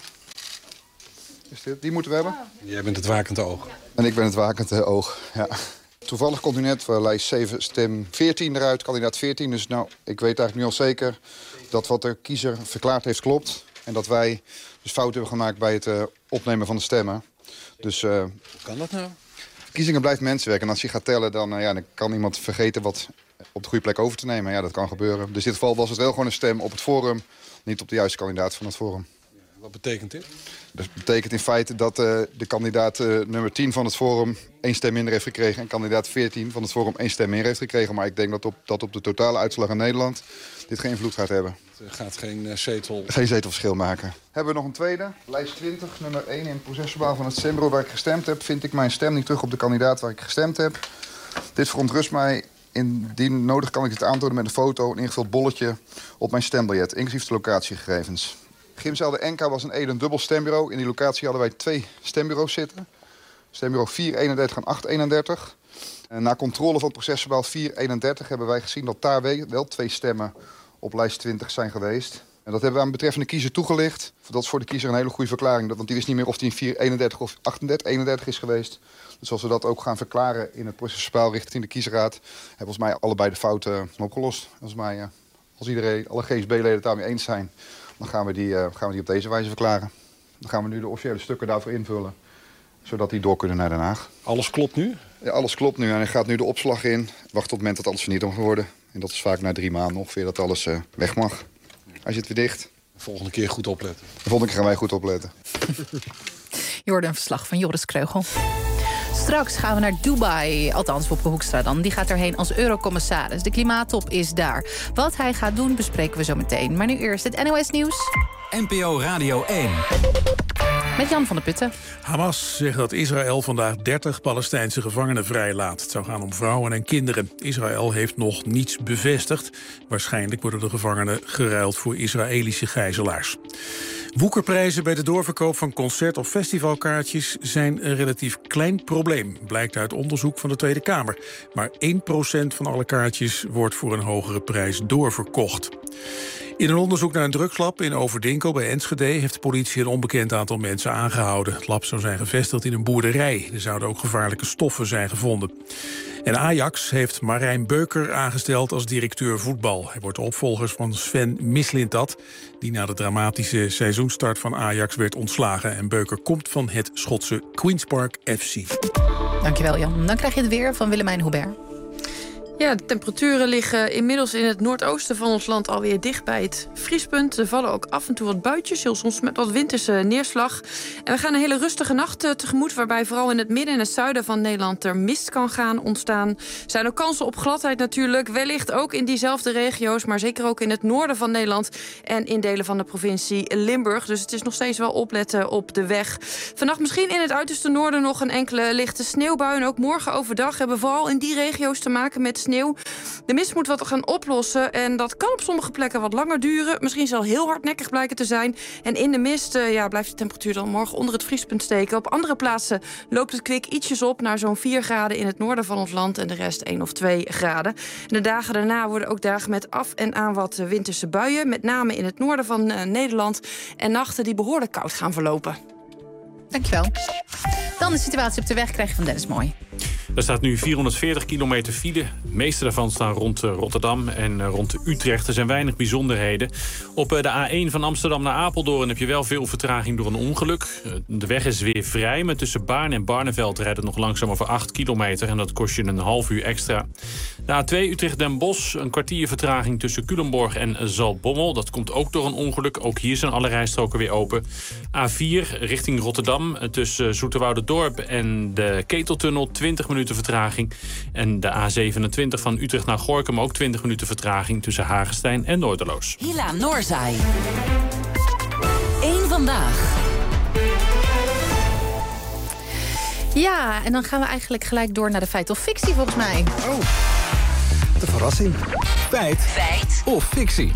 Is dit? Die moeten we hebben. Jij bent het wakende oog. En ik ben het wakende oog, ja. Toevallig komt u net voor lijst zeven stem veertien eruit, kandidaat veertien. Dus nou, ik weet eigenlijk nu al zeker dat wat de kiezer verklaard heeft klopt. En dat wij dus fout hebben gemaakt bij het uh, opnemen van de stemmen. Dus, uh, Hoe kan dat nou? Verkiezingen blijft mensenwerk. En als je gaat tellen, dan, uh, ja, dan kan iemand vergeten wat op de goede plek over te nemen. Ja, dat kan gebeuren. Dus in dit geval was het wel gewoon een stem op het Forum, niet op de juiste kandidaat van het Forum. Wat betekent dit? Dat betekent in feite dat uh, de kandidaat uh, nummer tien van het Forum één stem minder heeft gekregen. En kandidaat veertien van het Forum één stem meer heeft gekregen. Maar ik denk dat op, dat op de totale uitslag in Nederland dit geen invloed gaat hebben. Het gaat geen uh, zetel... Geen zetelverschil maken. Hebben we nog een tweede. Lijst twintig, nummer één in het procesverbaal van het stembureau waar ik gestemd heb. Vind ik mijn stem niet terug op de kandidaat waar ik gestemd heb. Dit verontrust mij. Indien nodig kan ik dit aantonen met een foto, een ingevuld bolletje op mijn stembiljet, inclusief de locatiegegevens. Gymzaal de Enka was in Ede een dubbel stembureau. In die locatie hadden wij twee stembureaus zitten. Stembureau vier eenendertig en acht eenendertig. En na controle van het procesverbaal vier eenendertig hebben wij gezien dat daar wel twee stemmen op lijst twintig zijn geweest. En dat hebben we aan de betreffende kiezer toegelicht. Dat is voor de kiezer een hele goede verklaring. Want die wist niet meer of die in vier eenendertig of achtendertig eenendertig is geweest. Dus als we dat ook gaan verklaren in het procesverbaal richting de kiesraad, hebben volgens mij allebei de fouten opgelost. Volgens mij, als iedereen, alle G S B-leden het daarmee eens zijn, dan gaan we, die, uh, gaan we die op deze wijze verklaren. Dan gaan we nu de officiële stukken daarvoor invullen, zodat die door kunnen naar Den Haag. Alles klopt nu? Ja, alles klopt nu en er gaat nu de opslag in. Wacht op het moment dat alles vernietigd mag worden. En dat is vaak na drie maanden ongeveer dat alles uh, weg mag. Hij zit weer dicht. Volgende keer goed opletten. De volgende keer gaan wij goed opletten. Je hoorde een verslag van Joris Kreugel. Straks gaan we naar Dubai. Althans, Wopke Hoekstra dan. Die gaat erheen als eurocommissaris. De klimaattop is daar. Wat hij gaat doen, bespreken we zo meteen. Maar nu eerst het N O S-nieuws. N P O Radio één. Met Jan van der Putten. Hamas zegt dat Israël vandaag dertig Palestijnse gevangenen vrijlaat. Het zou gaan om vrouwen en kinderen. Israël heeft nog niets bevestigd. Waarschijnlijk worden de gevangenen geruild voor Israëlische gijzelaars. Woekerprijzen bij de doorverkoop van concert- of festivalkaartjes zijn een relatief klein probleem, blijkt uit onderzoek van de Tweede Kamer. Maar één procent van alle kaartjes wordt voor een hogere prijs doorverkocht. In een onderzoek naar een drugslab in Overdinkel bij Enschede heeft de politie een onbekend aantal mensen aangehouden. Het lab zou zijn gevestigd in een boerderij. Er zouden ook gevaarlijke stoffen zijn gevonden. En Ajax heeft Marijn Beuker aangesteld als directeur voetbal. Hij wordt de opvolger van Sven Mislintat, die na de dramatische seizoenstart van Ajax werd ontslagen. En Beuker komt van het Schotse Queen's Park F C. Dankjewel, Jan. Dan krijg je het weer van Willemijn Hubert. Ja, de temperaturen liggen inmiddels in het noordoosten van ons land alweer dicht bij het vriespunt. Er vallen ook af en toe wat buitjes, heel soms met wat winterse neerslag. En we gaan een hele rustige nacht tegemoet, waarbij vooral in het midden en het zuiden van Nederland er mist kan gaan ontstaan. Er zijn ook kansen op gladheid natuurlijk, wellicht ook in diezelfde regio's, maar zeker ook in het noorden van Nederland en in delen van de provincie Limburg. Dus het is nog steeds wel opletten op de weg. Vannacht misschien in het uiterste noorden nog een enkele lichte sneeuwbui. En ook morgen overdag hebben we vooral in die regio's te maken met sneeuw. De mist moet wat gaan oplossen en dat kan op sommige plekken wat langer duren. Misschien zal heel hardnekkig blijken te zijn. En in de mist uh, ja, blijft de temperatuur dan morgen onder het vriespunt steken. Op andere plaatsen loopt het kwik ietsjes op naar zo'n vier graden in het noorden van ons land en de rest één of twee graden. En de dagen daarna worden ook dagen met af en aan wat winterse buien, met name in het noorden van uh, Nederland. En nachten die behoorlijk koud gaan verlopen. Dankjewel. Dan de situatie op de weg krijg je van Dennis Mooi. Er staat nu vierhonderdveertig kilometer file. De meeste daarvan staan rond Rotterdam en rond Utrecht. Er zijn weinig bijzonderheden. Op de A één van Amsterdam naar Apeldoorn heb je wel veel vertraging door een ongeluk. De weg is weer vrij, maar tussen Baarn en Barneveld rijdt het nog langzaam over acht kilometer. En dat kost je een half uur extra. De A twee Utrecht-Den Bosch, een kwartier vertraging tussen Culemborg en Zaltbommel. Dat komt ook door een ongeluk. Ook hier zijn alle rijstroken weer open. A vier richting Rotterdam tussen Zoeterwouderdorp en de Keteltunnel, twintig minuten vertraging. En de A zevenentwintig van Utrecht naar Gorinchem ook twintig minuten vertraging tussen Hagestein en Noorderloos. Hila Noordzij. Eén vandaag. Ja, en dan gaan we eigenlijk gelijk door naar de feit of fictie volgens mij. Oh, de verrassing. Feit. Feit. Of fictie.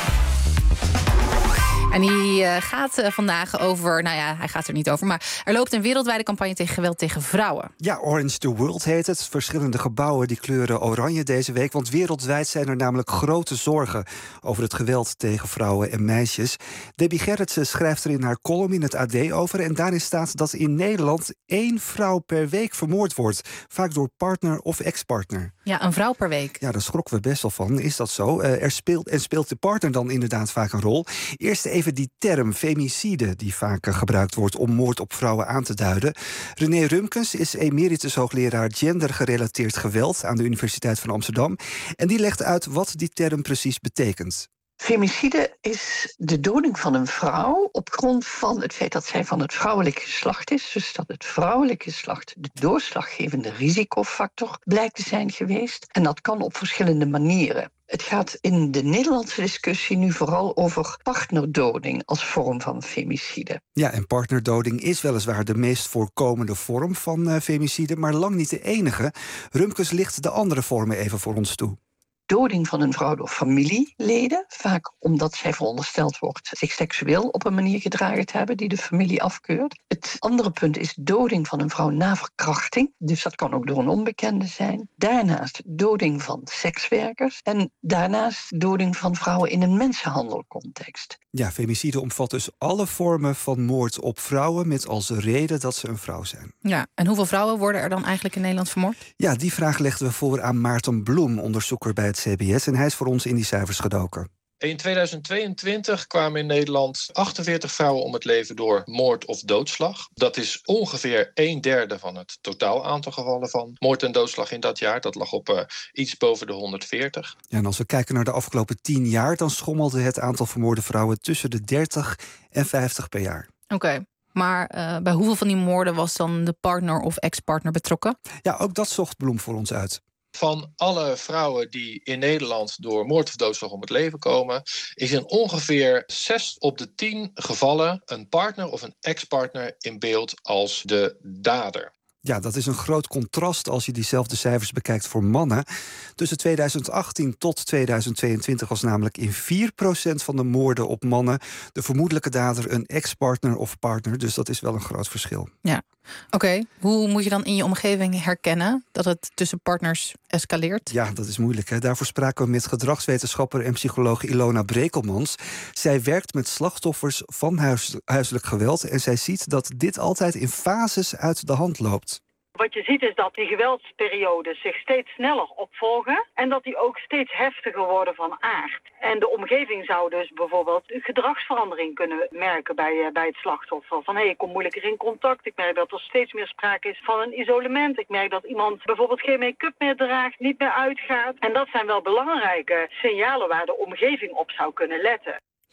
En die uh, gaat uh, vandaag over, nou ja, hij gaat er niet over, maar er loopt een wereldwijde campagne tegen geweld tegen vrouwen. Ja, Orange the World heet het. Verschillende gebouwen die kleuren oranje deze week, want wereldwijd zijn er namelijk grote zorgen over het geweld tegen vrouwen en meisjes. Debbie Gerritsen schrijft er in haar column in het A D over en daarin staat dat in Nederland één vrouw per week vermoord wordt, vaak door partner of ex-partner. Ja, een vrouw per week. Ja, daar schrokken we best wel van. Is dat zo? Uh, er speelt, en speelt de partner dan inderdaad vaak een rol? Eerst even die term femicide die vaak uh, gebruikt wordt om moord op vrouwen aan te duiden. René Rumkens is emeritus hoogleraar gendergerelateerd geweld aan de Universiteit van Amsterdam. En die legt uit wat die term precies betekent. Femicide is de doding van een vrouw op grond van het feit dat zij van het vrouwelijke geslacht is. Dus dat het vrouwelijke geslacht de doorslaggevende risicofactor blijkt te zijn geweest. En dat kan op verschillende manieren. Het gaat in de Nederlandse discussie nu vooral over partnerdoding als vorm van femicide. Ja, en partnerdoding is weliswaar de meest voorkomende vorm van uh, femicide, maar lang niet de enige. Rumkes licht de andere vormen even voor ons toe. Doding van een vrouw door familieleden, vaak omdat zij verondersteld wordt zich seksueel op een manier gedragen te hebben die de familie afkeurt. Het andere punt is doding van een vrouw na verkrachting, dus dat kan ook door een onbekende zijn. Daarnaast doding van sekswerkers en daarnaast doding van vrouwen in een mensenhandelcontext. Ja, femicide omvat dus alle vormen van moord op vrouwen met als reden dat ze een vrouw zijn. Ja, en hoeveel vrouwen worden er dan eigenlijk in Nederland vermoord? Ja, die vraag legden we voor aan Maarten Bloem, onderzoeker bij het C B S. En hij is voor ons in die cijfers gedoken. In tweeduizend tweeëntwintig kwamen in Nederland achtenveertig vrouwen om het leven door moord of doodslag. Dat is ongeveer een derde van het totaal aantal gevallen van moord en doodslag in dat jaar. Dat lag op uh, iets boven de honderdveertig. Ja, en als we kijken naar de afgelopen tien jaar, dan schommelde het aantal vermoorde vrouwen tussen de dertig en vijftig per jaar. Oké. Okay. Maar uh, bij hoeveel van die moorden was dan de partner of ex-partner betrokken? Ja, ook dat zocht Bloem voor ons uit. Van alle vrouwen die in Nederland door moord of doodslag om het leven komen, is in ongeveer zes op de tien gevallen een partner of een ex-partner in beeld als de dader. Ja, dat is een groot contrast als je diezelfde cijfers bekijkt voor mannen. Tussen tweeduizend achttien tot tweeduizend tweeëntwintig was namelijk in vier procent van de moorden op mannen de vermoedelijke dader een ex-partner of partner. Dus dat is wel een groot verschil. Ja, oké. Okay. Hoe moet je dan in je omgeving herkennen dat het tussen partners escaleert? Ja, dat is moeilijk. Hè? Daarvoor spraken we met gedragswetenschapper en psycholoog Ilona Brekelmans. Zij werkt met slachtoffers van huis, huiselijk geweld en zij ziet dat dit altijd in fases uit de hand loopt. Wat je ziet is dat die geweldsperiodes zich steeds sneller opvolgen en dat die ook steeds heftiger worden van aard. En de omgeving zou dus bijvoorbeeld gedragsverandering kunnen merken bij, uh, bij het slachtoffer. Van hé, hey, ik kom moeilijker in contact, ik merk dat er steeds meer sprake is van een isolement. Ik merk dat iemand bijvoorbeeld geen make-up meer draagt, niet meer uitgaat. En dat zijn wel belangrijke signalen waar de omgeving op zou kunnen letten.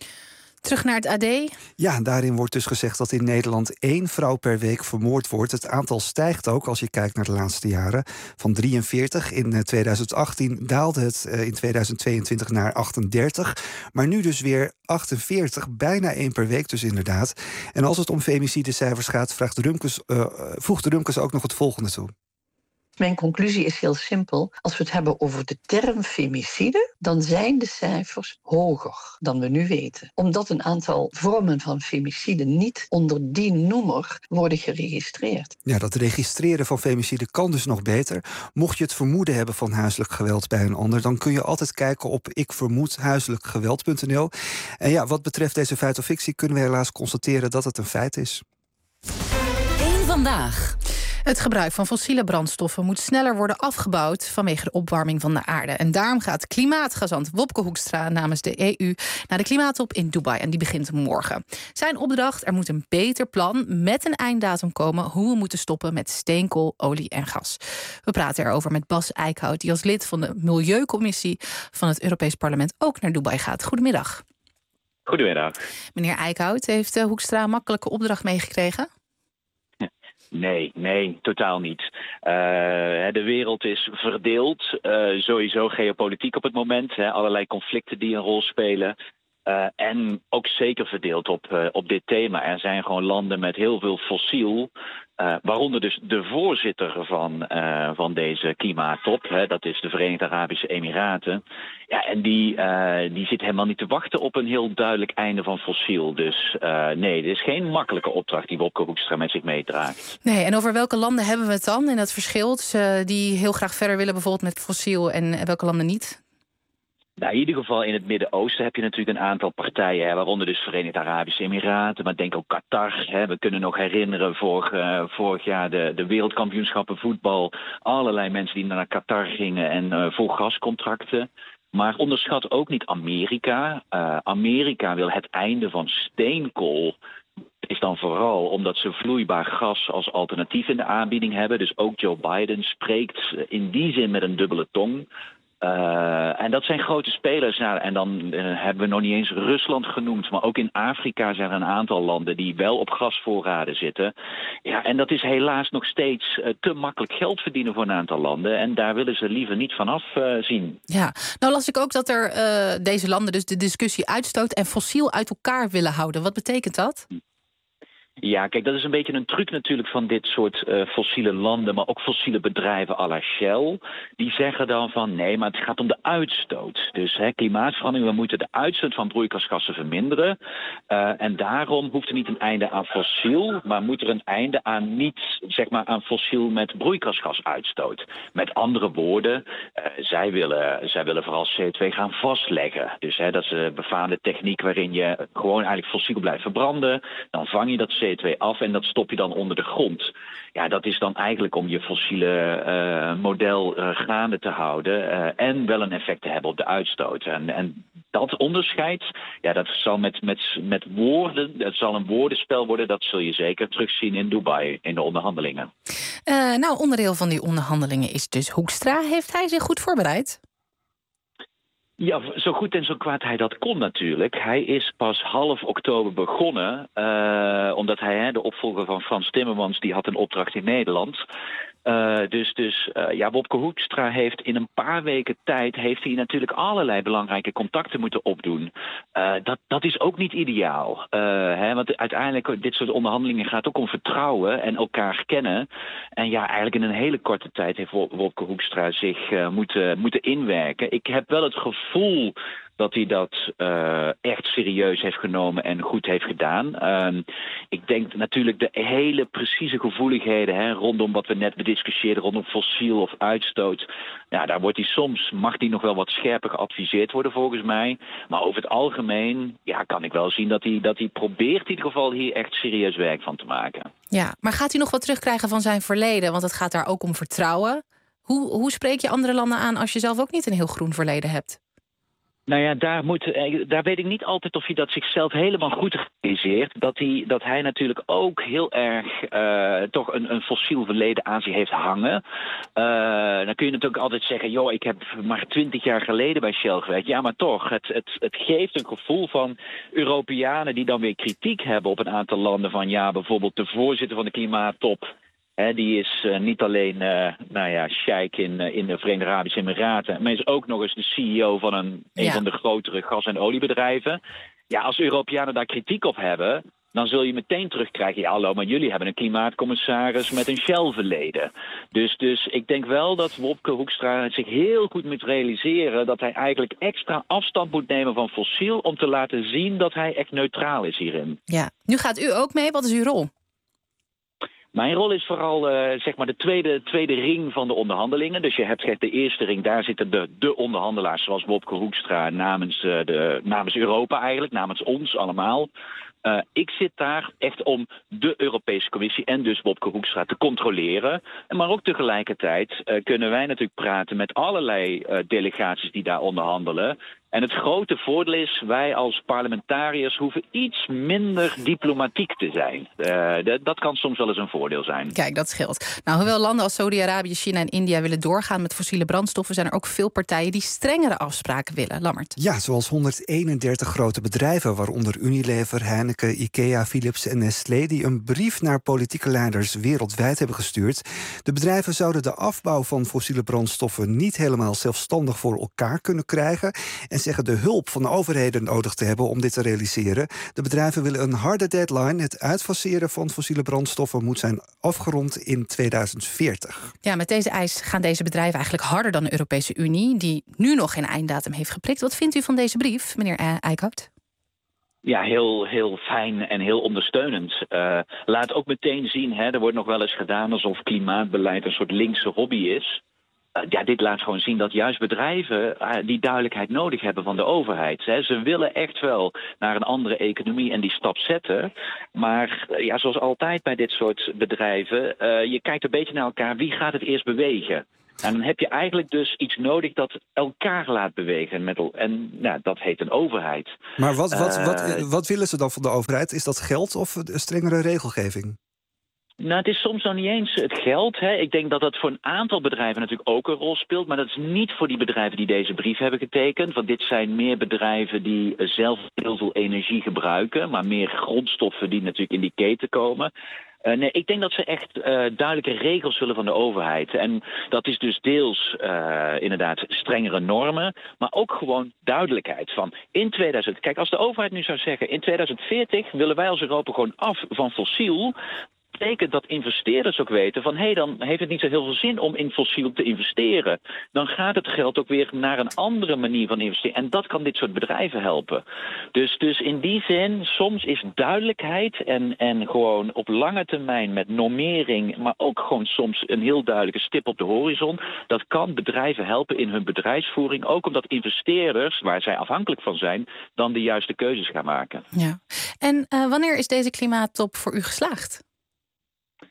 Terug naar het A D. Ja, daarin wordt dus gezegd dat in Nederland één vrouw per week vermoord wordt. Het aantal stijgt ook als je kijkt naar de laatste jaren. Van drieënveertig in tweeduizend achttien daalde het in tweeduizend tweeëntwintig naar achtendertig. Maar nu dus weer achtenveertig, bijna één per week dus inderdaad. En als het om femicidecijfers gaat, vraagt Rumkes, uh, voegt Rumkes ook nog het volgende toe. Mijn conclusie is heel simpel. Als we het hebben over de term femicide, dan zijn de cijfers hoger dan we nu weten. Omdat een aantal vormen van femicide niet onder die noemer worden geregistreerd. Ja, dat registreren van femicide kan dus nog beter. Mocht je het vermoeden hebben van huiselijk geweld bij een ander, dan kun je altijd kijken op ik vermoed huiselijk geweld punt n l. En ja, wat betreft deze feit of fictie kunnen we helaas constateren dat het een feit is. Eén vandaag. Het gebruik van fossiele brandstoffen moet sneller worden afgebouwd vanwege de opwarming van de aarde. En daarom gaat klimaatgezant Wopke Hoekstra namens de E U naar de klimaattop in Dubai. En die begint morgen. Zijn opdracht: er moet een beter plan met een einddatum komen hoe we moeten stoppen met steenkool, olie en gas. We praten erover met Bas Eickhout, die als lid van de Milieucommissie van het Europees Parlement ook naar Dubai gaat. Goedemiddag. Goedemiddag. Meneer Eickhout, heeft Hoekstra een makkelijke opdracht meegekregen? Nee, nee, totaal niet. Uh, de wereld is verdeeld, uh, sowieso geopolitiek op het moment. Hè, allerlei conflicten die een rol spelen. Uh, en ook zeker verdeeld op, uh, op dit thema. Er zijn gewoon landen met heel veel fossiel. Uh, waaronder dus de voorzitter van, uh, van deze klimaattop. Hè, dat is de Verenigde Arabische Emiraten. Ja, en die, uh, die zit helemaal niet te wachten op een heel duidelijk einde van fossiel. Dus uh, nee, dit is geen makkelijke opdracht die Wopke Hoekstra met zich meedraagt. Nee, en over welke landen hebben we het dan in dat verschil? Dus, uh, die heel graag verder willen bijvoorbeeld met fossiel en welke landen niet? Nou, in ieder geval in het Midden-Oosten heb je natuurlijk een aantal partijen, hè, waaronder dus Verenigde Arabische Emiraten, maar denk ook Qatar. Hè. We kunnen nog herinneren vorig, uh, vorig jaar de, de wereldkampioenschappen voetbal. Allerlei mensen die naar Qatar gingen en uh, voor gascontracten. Maar onderschat ook niet Amerika. Uh, Amerika wil het einde van steenkool. Is dan vooral omdat ze vloeibaar gas als alternatief in de aanbieding hebben. Dus ook Joe Biden spreekt in die zin met een dubbele tong. Uh, en dat zijn grote spelers. Nou, en dan uh, hebben we nog niet eens Rusland genoemd. Maar ook in Afrika zijn er een aantal landen die wel op gasvoorraden zitten. Ja, en dat is helaas nog steeds uh, te makkelijk geld verdienen voor een aantal landen. En daar willen ze liever niet vanaf uh, zien. Ja, nou las ik ook dat er uh, deze landen dus de discussie uitstoot en fossiel uit elkaar willen houden. Wat betekent dat? Ja, kijk, dat is een beetje een truc natuurlijk van dit soort uh, fossiele landen, maar ook fossiele bedrijven à la Shell. Die zeggen dan van nee, maar het gaat om de uitstoot. Dus hè, klimaatverandering, we moeten de uitstoot van broeikasgassen verminderen. Uh, en daarom hoeft er niet een einde aan fossiel, maar moet er een einde aan niet, zeg maar, aan fossiel met broeikasgasuitstoot. Met andere woorden, uh, zij, willen, zij willen vooral C O twee gaan vastleggen. Dus hè, dat is een befaamde techniek waarin je gewoon eigenlijk fossiel blijft verbranden. Dan vang je dat C O twee af en dat stop je dan onder de grond. Ja, dat is dan eigenlijk om je fossiele uh, model uh, gaande te houden uh, en wel een effect te hebben op de uitstoot. En, en dat onderscheid, ja, dat zal met, met, met woorden, het zal een woordenspel worden, dat zul je zeker terugzien in Dubai, in de onderhandelingen. Uh, nou, onderdeel van die onderhandelingen is dus Hoekstra. Heeft hij zich goed voorbereid? Ja, zo goed en zo kwaad hij dat kon natuurlijk. Hij is pas half oktober begonnen, uh, omdat hij, hè, de opvolger van Frans Timmermans, die had een opdracht in Nederland. Uh, dus dus uh, ja, Wopke Hoekstra heeft in een paar weken tijd heeft hij natuurlijk allerlei belangrijke contacten moeten opdoen. Uh, dat, dat is ook niet ideaal. Uh, hè, want uiteindelijk, dit soort onderhandelingen gaat ook om vertrouwen en elkaar kennen. En ja, eigenlijk in een hele korte tijd heeft Wopke Hoekstra zich uh, moeten, moeten inwerken. Ik heb wel het gevoel dat hij dat uh, echt serieus heeft genomen en goed heeft gedaan. Uh, ik denk natuurlijk de hele precieze gevoeligheden, hè, rondom wat we net bediscussieerden, rondom fossiel of uitstoot. Ja, daar wordt hij soms, mag hij nog wel wat scherper geadviseerd worden volgens mij. Maar over het algemeen ja, kan ik wel zien dat hij, dat hij probeert in ieder geval hier echt serieus werk van te maken. Ja, maar gaat hij nog wat terugkrijgen van zijn verleden? Want het gaat daar ook om vertrouwen. Hoe, hoe spreek je andere landen aan als je zelf ook niet een heel groen verleden hebt? Nou ja, daar, moet, daar weet ik niet altijd of hij dat zichzelf helemaal goed realiseert. Dat hij, dat hij natuurlijk ook heel erg uh, toch een, een fossiel verleden aan zich heeft hangen. Uh, dan kun je natuurlijk altijd zeggen, joh, ik heb maar twintig jaar geleden bij Shell gewerkt. Ja, maar toch, het, het, het geeft een gevoel van Europeanen die dan weer kritiek hebben op een aantal landen. Van ja, bijvoorbeeld de voorzitter van de klimaattop. He, die is uh, niet alleen uh, nou ja, sheik in, uh, in de Verenigde Arabische Emiraten, maar is ook nog eens de C E O van een, ja. een van de grotere gas- en oliebedrijven. Ja, als Europeanen daar kritiek op hebben, dan zul je meteen terugkrijgen, ja hallo, maar jullie hebben een klimaatcommissaris met een Shell-verleden. Dus, dus ik denk wel dat Wopke Hoekstra zich heel goed moet realiseren dat hij eigenlijk extra afstand moet nemen van fossiel om te laten zien dat hij echt neutraal is hierin. Ja, nu gaat u ook mee. Wat is uw rol? Mijn rol is vooral uh, zeg maar de tweede, tweede ring van de onderhandelingen. Dus je hebt de eerste ring, daar zitten de, de onderhandelaars zoals Wopke Hoekstra namens, uh, de, namens Europa eigenlijk, namens ons allemaal. Uh, ik zit daar echt om de Europese Commissie en dus Wopke Hoekstra te controleren. Maar ook tegelijkertijd uh, kunnen wij natuurlijk praten met allerlei uh, delegaties die daar onderhandelen. En het grote voordeel is, wij als parlementariërs hoeven iets minder diplomatiek te zijn. Uh, de, dat kan soms wel eens een voordeel zijn. Kijk, dat scheelt. Nou, hoewel landen als Saudi-Arabië, China en India willen doorgaan met fossiele brandstoffen, zijn er ook veel partijen die strengere afspraken willen. Lammert. Ja, zoals honderdeenendertig grote bedrijven, waaronder Unilever, Heineken, IKEA, Philips en Nestlé, die een brief naar politieke leiders wereldwijd hebben gestuurd. De bedrijven zouden de afbouw van fossiele brandstoffen niet helemaal zelfstandig voor elkaar kunnen krijgen en zeggen de hulp van de overheden nodig te hebben om dit te realiseren. De bedrijven willen een harde deadline. Het uitfaseren van fossiele brandstoffen moet zijn afgerond in tweeduizend veertig. Ja, met deze eis gaan deze bedrijven eigenlijk harder dan de Europese Unie, die nu nog geen einddatum heeft geprikt. Wat vindt u van deze brief, meneer Eickhout? Ja, heel, heel fijn en heel ondersteunend. Uh, laat ook meteen zien, hè, er wordt nog wel eens gedaan alsof klimaatbeleid een soort linkse hobby is. Uh, ja, dit laat gewoon zien dat juist bedrijven uh, die duidelijkheid nodig hebben van de overheid. Hè. Ze willen echt wel naar een andere economie en die stap zetten. Maar uh, ja, zoals altijd bij dit soort bedrijven, uh, je kijkt een beetje naar elkaar, wie gaat het eerst bewegen? En dan heb je eigenlijk dus iets nodig dat elkaar laat bewegen. Met el- en nou, dat heet een overheid. Maar wat, wat, Uh, wat, wat willen ze dan van de overheid? Is dat geld of een strengere regelgeving? Nou, het is soms nog niet eens het geld. Hè. Ik denk dat dat voor een aantal bedrijven natuurlijk ook een rol speelt. Maar dat is niet voor die bedrijven die deze brief hebben getekend. Want dit zijn meer bedrijven die zelf heel veel energie gebruiken. Maar meer grondstoffen die natuurlijk in die keten komen. Uh, nee, ik denk dat ze echt uh, duidelijke regels willen van de overheid. En dat is dus deels uh, inderdaad strengere normen, maar ook gewoon duidelijkheid van in tweeduizend. Kijk, als de overheid nu zou zeggen in tweeduizend veertig willen wij als Europa gewoon af van fossiel, betekent dat investeerders ook weten van hé, hey, dan heeft het niet zo heel veel zin om in fossiel te investeren. Dan gaat het geld ook weer naar een andere manier van investeren. En dat kan dit soort bedrijven helpen. Dus, dus in die zin, soms is duidelijkheid en, en gewoon op lange termijn met normering, maar ook gewoon soms een heel duidelijke stip op de horizon, dat kan bedrijven helpen in hun bedrijfsvoering. Ook omdat investeerders, waar zij afhankelijk van zijn, dan de juiste keuzes gaan maken. Ja. En uh, wanneer is deze klimaattop voor u geslaagd?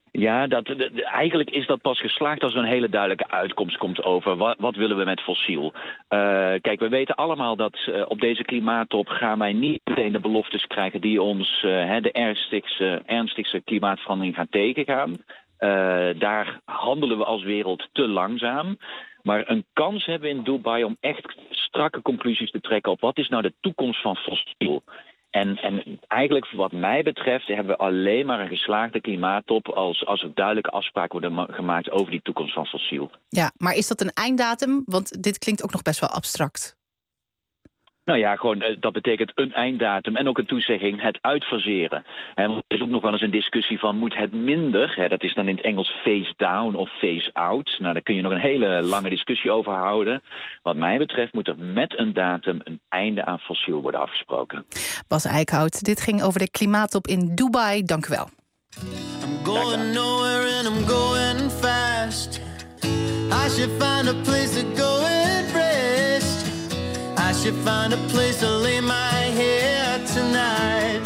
Ja, dat, de, de, eigenlijk is dat pas geslaagd als er een hele duidelijke uitkomst komt over wat, wat willen we met fossiel. Uh, kijk, we weten allemaal dat uh, op deze klimaattop gaan wij niet meteen de beloftes krijgen die ons uh, hè, de ernstigste, ernstigste klimaatverandering gaan tegengaan. Uh, daar handelen we als wereld te langzaam. Maar een kans hebben we in Dubai om echt strakke conclusies te trekken op wat is nou de toekomst van fossiel. En, en eigenlijk wat mij betreft hebben we alleen maar een geslaagde klimaattop als, als er duidelijke afspraken worden gemaakt over die toekomst van fossiel. Ja, maar is dat een einddatum? Want dit klinkt ook nog best wel abstract. Nou ja, gewoon dat betekent een einddatum en ook een toezegging het uitfaseren. En er is ook nog wel eens een discussie van moet het minder, hè, dat is dan in het Engels phase down of phase out. Nou, daar kun je nog een hele lange discussie over houden. Wat mij betreft moet er met een datum een einde aan fossiel worden afgesproken. Bas Eickhout, dit ging over de klimaattop in Dubai. Dank u wel. I'm going nowhere and I'm going fast. I should find a place to go and rest. I should find a place to lay my head tonight.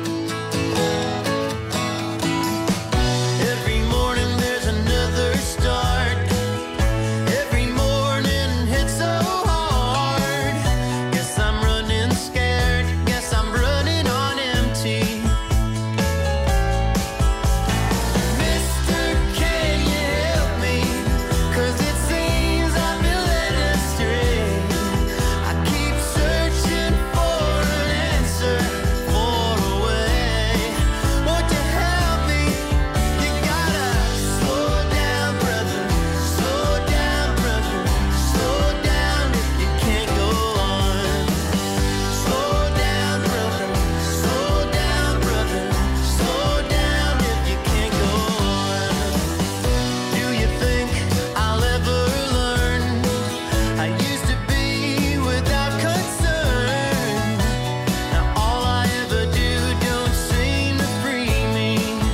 Every morning there's another start. Every morning hits so hard. Guess I'm running scared. Guess I'm running on empty. Mister, can you help me? 'Cause it seems I've been led astray. Searching for an answer, for a way. Won't you help me? You gotta slow down, brother. Slow down, brother. Slow down if you can't go on. Slow down, brother. Slow down, brother. Slow down if you can't go on. Do you think I'll ever learn? I used to be without concern. Now all I ever do don't seem to free me.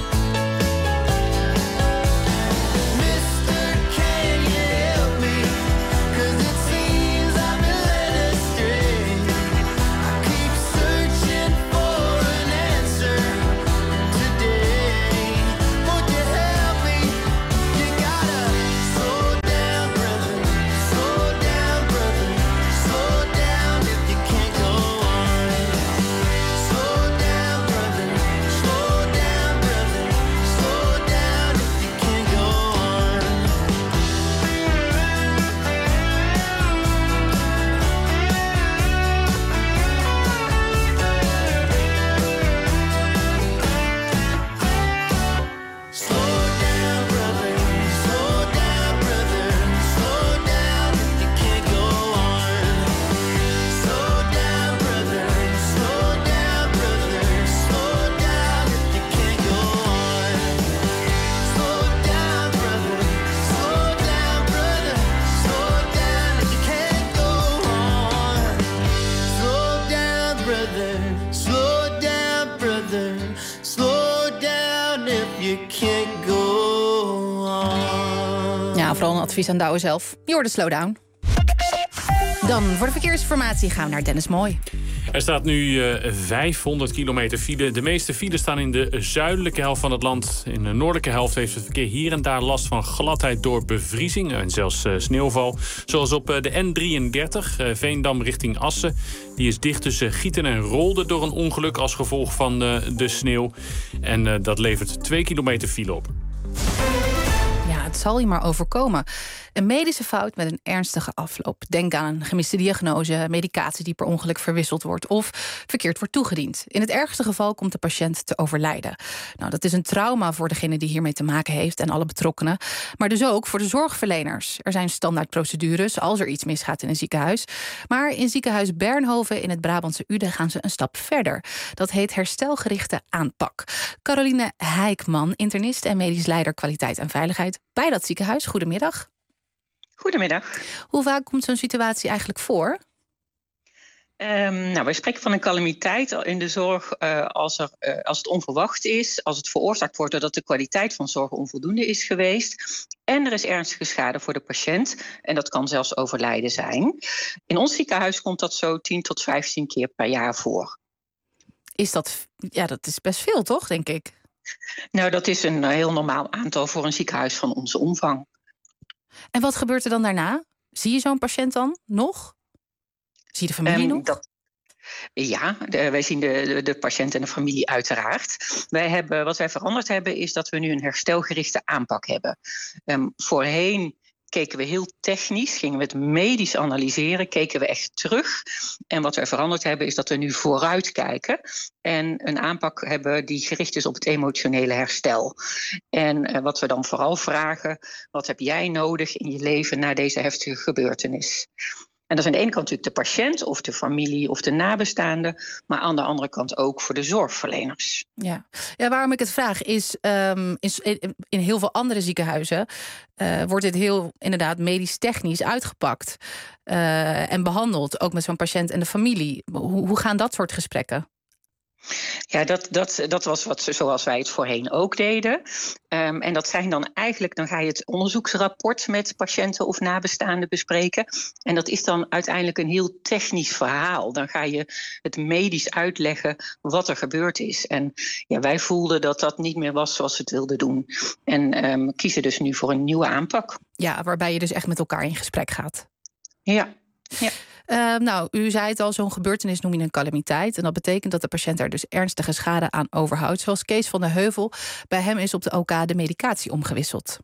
Mister, can you help me? 'Cause it seems I've been led astray. I keep searching for an answer today. Won't you help me? You gotta slow down, brother. Slow down, brother. Slow down if you can't go on. Slow down, brother. Slow down, brother. Slow down if you can't go on. Slow down, brother. Slow down, brother. Slow down if you can't go on. Slow down, brother. Slow down, brother. Slow down if you can't go on. Slow down, brother. Slow down, brother. Slow down if you can't go on. Slow down, brother. Slow down, brother. Slow down if you can't go on. Ja, vooral een advies aan Douwe zelf. Je hoort de slowdown. Dan voor de verkeersinformatie gaan we naar Dennis Mooi. Er staat nu uh, vijfhonderd kilometer file. De meeste files staan in de zuidelijke helft van het land. In de noordelijke helft heeft het verkeer hier en daar last van gladheid door bevriezing en zelfs uh, sneeuwval. Zoals op uh, de N drieëndertig, uh, Veendam richting Assen. Die is dicht tussen Gieten en Rolde door een ongeluk als gevolg van uh, de sneeuw. En uh, dat levert twee kilometer file op. Ja, het zal je maar overkomen. Een medische fout met een ernstige afloop. Denk aan een gemiste diagnose, medicatie die per ongeluk verwisseld wordt of verkeerd wordt toegediend. In het ergste geval komt de patiënt te overlijden. Nou, dat is een trauma voor degene die hiermee te maken heeft en alle betrokkenen. Maar dus ook voor de zorgverleners. Er zijn standaardprocedures als er iets misgaat in een ziekenhuis. Maar in ziekenhuis Bernhoven in het Brabantse Uden gaan ze een stap verder. Dat heet herstelgerichte aanpak. Caroline Heikman, internist en medisch leider kwaliteit en veiligheid bij dat ziekenhuis. Goedemiddag. Goedemiddag. Hoe vaak komt zo'n situatie eigenlijk voor? Um, nou, wij spreken van een calamiteit in de zorg uh, als, er, uh, als het onverwacht is, als het veroorzaakt wordt doordat de kwaliteit van zorg onvoldoende is geweest. En er is ernstige schade voor de patiënt. En dat kan zelfs overlijden zijn. In ons ziekenhuis komt dat zo tien tot vijftien keer per jaar voor. Is dat, ja, dat is best veel, toch, denk ik? Nou, dat is een heel normaal aantal voor een ziekenhuis van onze omvang. En wat gebeurt er dan daarna? Zie je zo'n patiënt dan nog? Zie je de familie um, nog? Dat... Ja, de, wij zien de, de, de patiënt en de familie uiteraard. Wij hebben, wat wij veranderd hebben is dat we nu een herstelgerichte aanpak hebben. Um, voorheen keken we heel technisch, gingen we het medisch analyseren, keken we echt terug. En wat wij veranderd hebben is dat we nu vooruit kijken en een aanpak hebben die gericht is op het emotionele herstel. En uh, wat we dan vooral vragen, wat heb jij nodig in je leven na deze heftige gebeurtenis? En dat is aan de ene kant natuurlijk de patiënt of de familie of de nabestaanden, maar aan de andere kant ook voor de zorgverleners. Ja, ja waarom ik het vraag is, um, in, in heel veel andere ziekenhuizen uh, wordt dit heel inderdaad medisch-technisch uitgepakt uh, en behandeld, ook met zo'n patiënt en de familie. Hoe, hoe gaan dat soort gesprekken? Ja, dat, dat, dat was wat, zoals wij het voorheen ook deden. Um, en dat zijn dan eigenlijk, dan ga je het onderzoeksrapport met patiënten of nabestaanden bespreken. En dat is dan uiteindelijk een heel technisch verhaal. Dan ga je het medisch uitleggen wat er gebeurd is. En ja, wij voelden dat dat niet meer was zoals we het wilden doen. En um, kiezen dus nu voor een nieuwe aanpak. Ja, waarbij je dus echt met elkaar in gesprek gaat. Ja, ja. Uh, nou, u zei het al, zo'n gebeurtenis noem je een calamiteit. En dat betekent dat de patiënt er dus ernstige schade aan overhoudt. Zoals Kees van der Heuvel. Bij hem is op de O K de medicatie omgewisseld.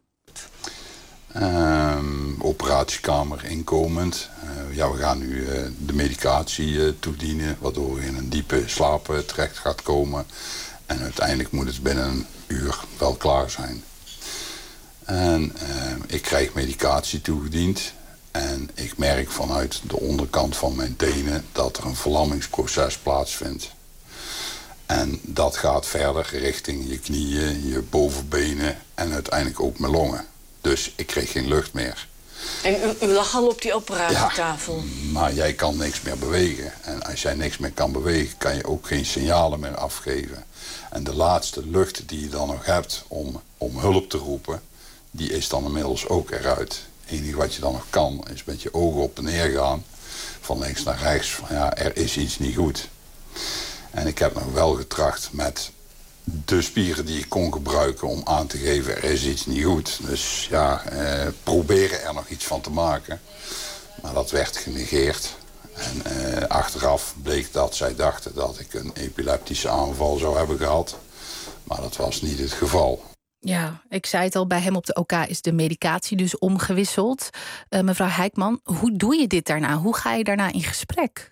Um, operatiekamer inkomend. Uh, ja, we gaan nu uh, de medicatie uh, toedienen, waardoor je in een diepe slaap uh, terecht gaat komen. En uiteindelijk moet het binnen een uur wel klaar zijn. En uh, ik krijg medicatie toegediend. En ik merk vanuit de onderkant van mijn tenen dat er een verlammingsproces plaatsvindt. En dat gaat verder richting je knieën, je bovenbenen en uiteindelijk ook mijn longen. Dus ik kreeg geen lucht meer. En u, u lag al op die operatietafel? Ja, maar jij kan niks meer bewegen. En als jij niks meer kan bewegen, kan je ook geen signalen meer afgeven. En de laatste lucht die je dan nog hebt om, om hulp te roepen, die is dan inmiddels ook eruit. Het enige wat je dan nog kan, is met je ogen op en neer gaan. Van links naar rechts, van ja, er is iets niet goed. En ik heb nog wel getracht met de spieren die ik kon gebruiken om aan te geven, er is iets niet goed. Dus ja, eh, proberen er nog iets van te maken. Maar dat werd genegeerd. En eh, achteraf bleek dat zij dachten dat ik een epileptische aanval zou hebben gehad. Maar dat was niet het geval. Ja, ik zei het al, bij hem op de O K is de medicatie dus omgewisseld. Uh, mevrouw Heikman, hoe doe je dit daarna? Hoe ga je daarna in gesprek?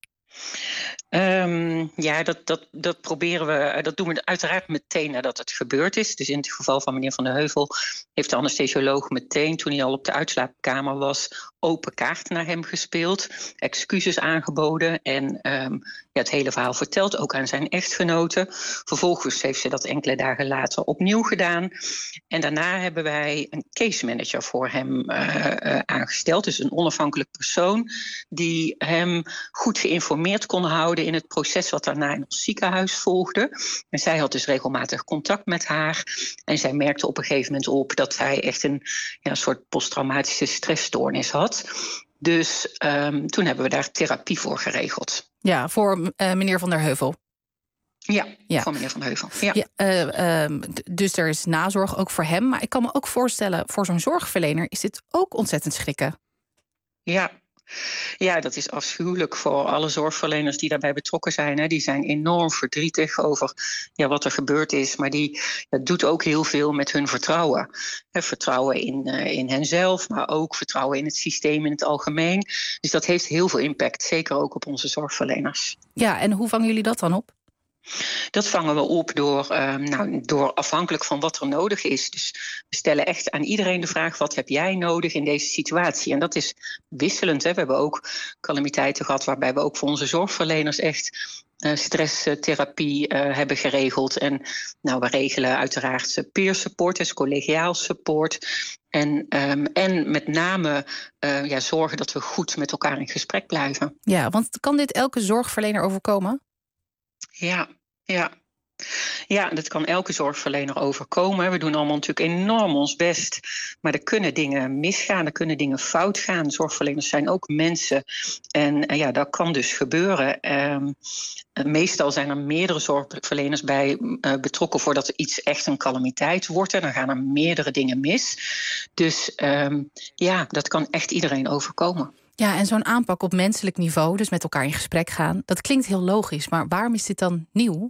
Um, ja, dat, dat, dat proberen we. Dat doen we uiteraard meteen nadat het gebeurd is. Dus in het geval van meneer Van der Heuvel heeft de anesthesioloog meteen, toen hij al op de uitslaapkamer was, open kaart naar hem gespeeld, excuses aangeboden en um, ja, het hele verhaal verteld, ook aan zijn echtgenote. Vervolgens heeft ze dat enkele dagen later opnieuw gedaan. En daarna hebben wij een case manager voor hem uh, uh, aangesteld. Dus een onafhankelijk persoon die hem goed geïnformeerd kon houden in het proces wat daarna in ons ziekenhuis volgde. En zij had dus regelmatig contact met haar. En zij merkte op een gegeven moment op dat hij echt een ja, soort posttraumatische stressstoornis had. Dus um, toen hebben we daar therapie voor geregeld. Ja, voor uh, meneer Van der Heuvel. Ja, ja, voor meneer Van der Heuvel. Ja. Ja, uh, uh, dus er is nazorg ook voor hem. Maar ik kan me ook voorstellen, voor zo'n zorgverlener is dit ook ontzettend schrikken. Ja. Ja, dat is afschuwelijk voor alle zorgverleners die daarbij betrokken zijn. Hè. Die zijn enorm verdrietig over ja, wat er gebeurd is. Maar die ja, doet ook heel veel met hun vertrouwen. Hè, vertrouwen in, uh, in henzelf, maar ook vertrouwen in het systeem in het algemeen. Dus dat heeft heel veel impact, zeker ook op onze zorgverleners. Ja, en hoe vangen jullie dat dan op? Dat vangen we op door, uh, nou, door afhankelijk van wat er nodig is. Dus we stellen echt aan iedereen de vraag, wat heb jij nodig in deze situatie? En dat is wisselend. Hè? We hebben ook calamiteiten gehad waarbij we ook voor onze zorgverleners echt uh, stresstherapie uh, hebben geregeld. En nou, we regelen uiteraard peer support, dus collegiaal support. En, um, en met name uh, ja, zorgen dat we goed met elkaar in gesprek blijven. Ja, want kan dit elke zorgverlener overkomen? Ja, ja. Ja, dat kan elke zorgverlener overkomen. We doen allemaal natuurlijk enorm ons best. Maar er kunnen dingen misgaan, er kunnen dingen fout gaan. Zorgverleners zijn ook mensen. En uh, ja, dat kan dus gebeuren. Uh, meestal zijn er meerdere zorgverleners bij uh, betrokken voordat er iets echt een calamiteit wordt. En dan gaan er meerdere dingen mis. Dus um, ja, dat kan echt iedereen overkomen. Ja, en zo'n aanpak op menselijk niveau, dus met elkaar in gesprek gaan, dat klinkt heel logisch. Maar waarom is dit dan nieuw?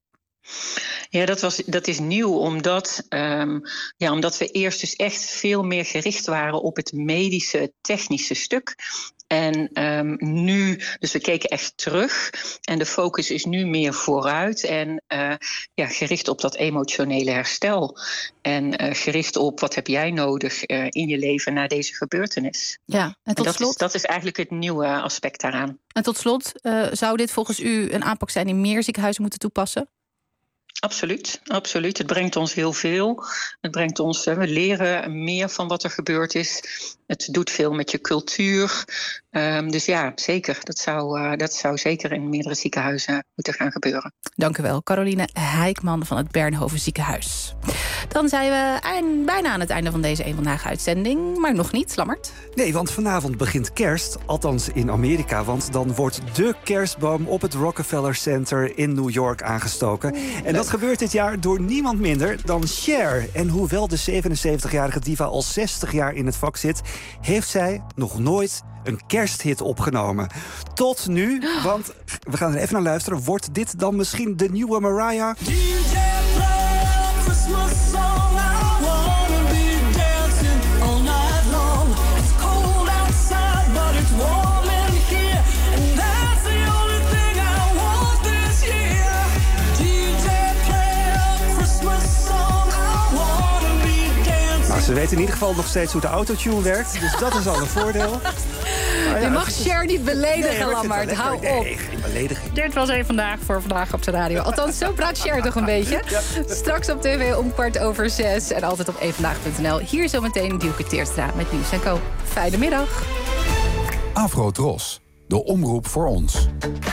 Ja, dat, was, dat is nieuw omdat, um, ja, omdat we eerst dus echt veel meer gericht waren op het medische, technische stuk. En um, nu, dus we keken echt terug. En de focus is nu meer vooruit en uh, ja, gericht op dat emotionele herstel. En uh, gericht op wat heb jij nodig uh, in je leven na deze gebeurtenis. Ja, en tot en dat slot. Is, dat is eigenlijk het nieuwe aspect daaraan. En tot slot, uh, zou dit volgens u een aanpak zijn die meer ziekenhuizen moeten toepassen? Absoluut, absoluut. Het brengt ons heel veel. Het brengt ons, we leren meer van wat er gebeurd is. Het doet veel met je cultuur. Um, dus ja, zeker. Dat zou, uh, dat zou zeker in meerdere ziekenhuizen moeten gaan gebeuren. Dank u wel, Caroline Heikman van het Bernhoven Ziekenhuis. Dan zijn we eind, bijna aan het einde van deze Eén Vandaag uitzending. Maar nog niet, Lammert. Nee, want vanavond begint kerst. Althans in Amerika, want dan wordt de kerstboom op het Rockefeller Center in New York aangestoken. En dat gebeurt dit jaar door niemand minder dan Cher. En hoewel de zevenenzeventigjarige diva al zestig jaar in het vak zit, heeft zij nog nooit een kersthit opgenomen. Tot nu, want we gaan er even naar luisteren. Wordt dit dan misschien de nieuwe Mariah? D J play a Christmas song. I wanna be dancing all night long. It's cold outside, but it's warm in here. And that's the only thing I want this year. D J play a Christmas song. I wanna be dancing. Nou, ze weten in ieder geval nog steeds hoe de autotune werkt. Dus dat is al een voordeel. Ja, je mag Cher niet beledigen, nee, Lammert. Hou op. Nee, geen belediging. Dit was Eén Vandaag voor Vandaag op de radio. Althans, zo praat Cher toch een beetje. Ja. Straks op tv om kwart over zes. En altijd op eenvandaag punt n l. Hier zometeen Dielke Teerstra met Nieuws en Co. Fijne middag. Afro-Tros, de omroep voor ons.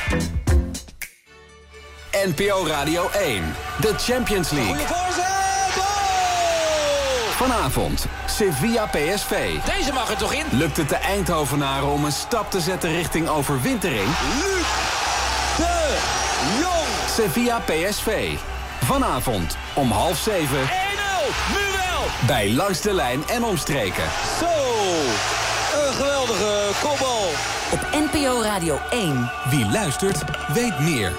N P O Radio één, de Champions League. Vanavond, Sevilla P S V. Deze mag er toch in? Lukt het de Eindhovenaren om een stap te zetten richting overwintering? Luc de Jong. Sevilla P S V. Vanavond om half zeven. één nul, nu wel. Bij Langs de Lijn en Omstreken. Zo, een geweldige kopbal. Op N P O Radio één. Wie luistert, weet meer.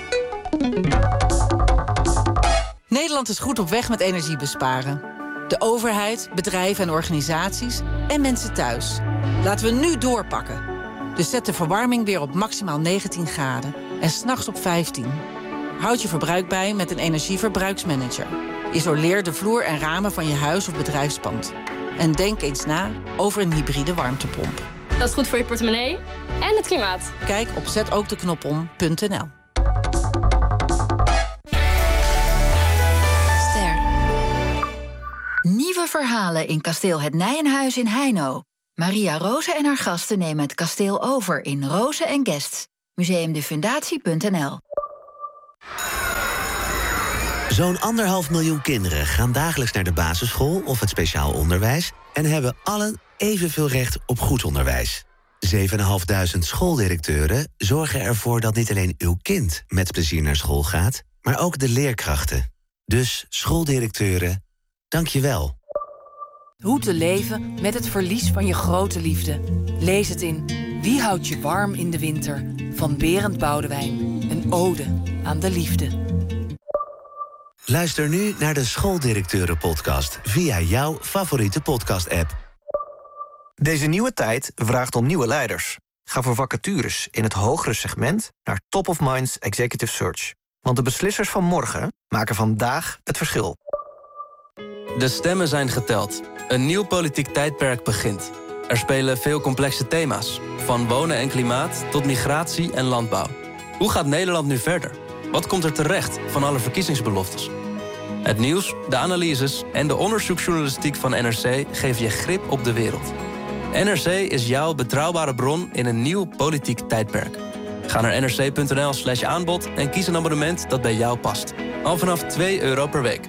Nederland is goed op weg met energie besparen. De overheid, bedrijven en organisaties en mensen thuis. Laten we nu doorpakken. Dus zet de verwarming weer op maximaal negentien graden. En 's nachts op vijftien. Houd je verbruik bij met een energieverbruiksmanager. Isoleer de vloer en ramen van je huis of bedrijfspand. En denk eens na over een hybride warmtepomp. Dat is goed voor je portemonnee en het klimaat. Kijk op zet ook de knop om punt n l. Nieuwe verhalen in kasteel Het Nijenhuis in Heino. Maria Rozen en haar gasten nemen het kasteel over in Rozen en Guests. museumdefundatie punt n l. Zo'n anderhalf miljoen kinderen gaan dagelijks naar de basisschool of het speciaal onderwijs en hebben allen evenveel recht op goed onderwijs. zevenduizend vijfhonderd schooldirecteuren zorgen ervoor dat niet alleen uw kind met plezier naar school gaat, maar ook de leerkrachten. Dus schooldirecteuren, dank je wel. Hoe te leven met het verlies van je grote liefde. Lees het in Wie houdt je warm in de winter? Van Berend Boudewijn. Een ode aan de liefde. Luister nu naar de Schooldirecteuren-podcast via jouw favoriete podcast-app. Deze nieuwe tijd vraagt om nieuwe leiders. Ga voor vacatures in het hogere segment naar Top of Minds Executive Search. Want de beslissers van morgen maken vandaag het verschil. De stemmen zijn geteld. Een nieuw politiek tijdperk begint. Er spelen veel complexe thema's. Van wonen en klimaat tot migratie en landbouw. Hoe gaat Nederland nu verder? Wat komt er terecht van alle verkiezingsbeloftes? Het nieuws, de analyses en de onderzoeksjournalistiek van N R C geven je grip op de wereld. N R C is jouw betrouwbare bron in een nieuw politiek tijdperk. Ga naar n r c punt n l slash aanbod en kies een abonnement dat bij jou past. Al vanaf twee euro per week.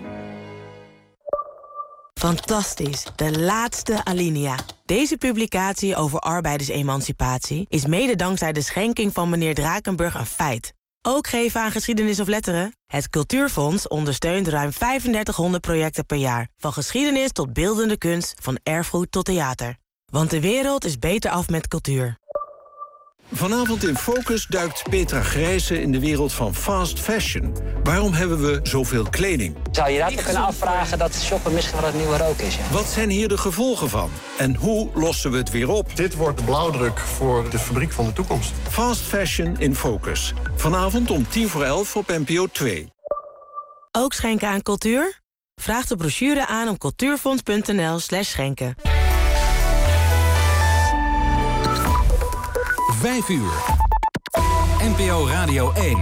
Fantastisch, de laatste alinea. Deze publicatie over arbeidersemancipatie is mede dankzij de schenking van meneer Drakenburg een feit. Ook geven aan geschiedenis of letteren? Het Cultuurfonds ondersteunt ruim vijfendertighonderd projecten per jaar. Van geschiedenis tot beeldende kunst, van erfgoed tot theater. Want de wereld is beter af met cultuur. Vanavond in Focus duikt Petra Grijze in de wereld van fast fashion. Waarom hebben we zoveel kleding? Zou je dat kunnen afvragen dat shoppen misschien wel het nieuwe rook is? Ja? Wat zijn hier de gevolgen van? En hoe lossen we het weer op? Dit wordt de blauwdruk voor de fabriek van de toekomst. Fast fashion in Focus. Vanavond om tien voor elf op N P O twee. Ook schenken aan cultuur? Vraag de brochure aan op cultuurfonds.nl slash schenken. Vijf uur. N P O Radio één.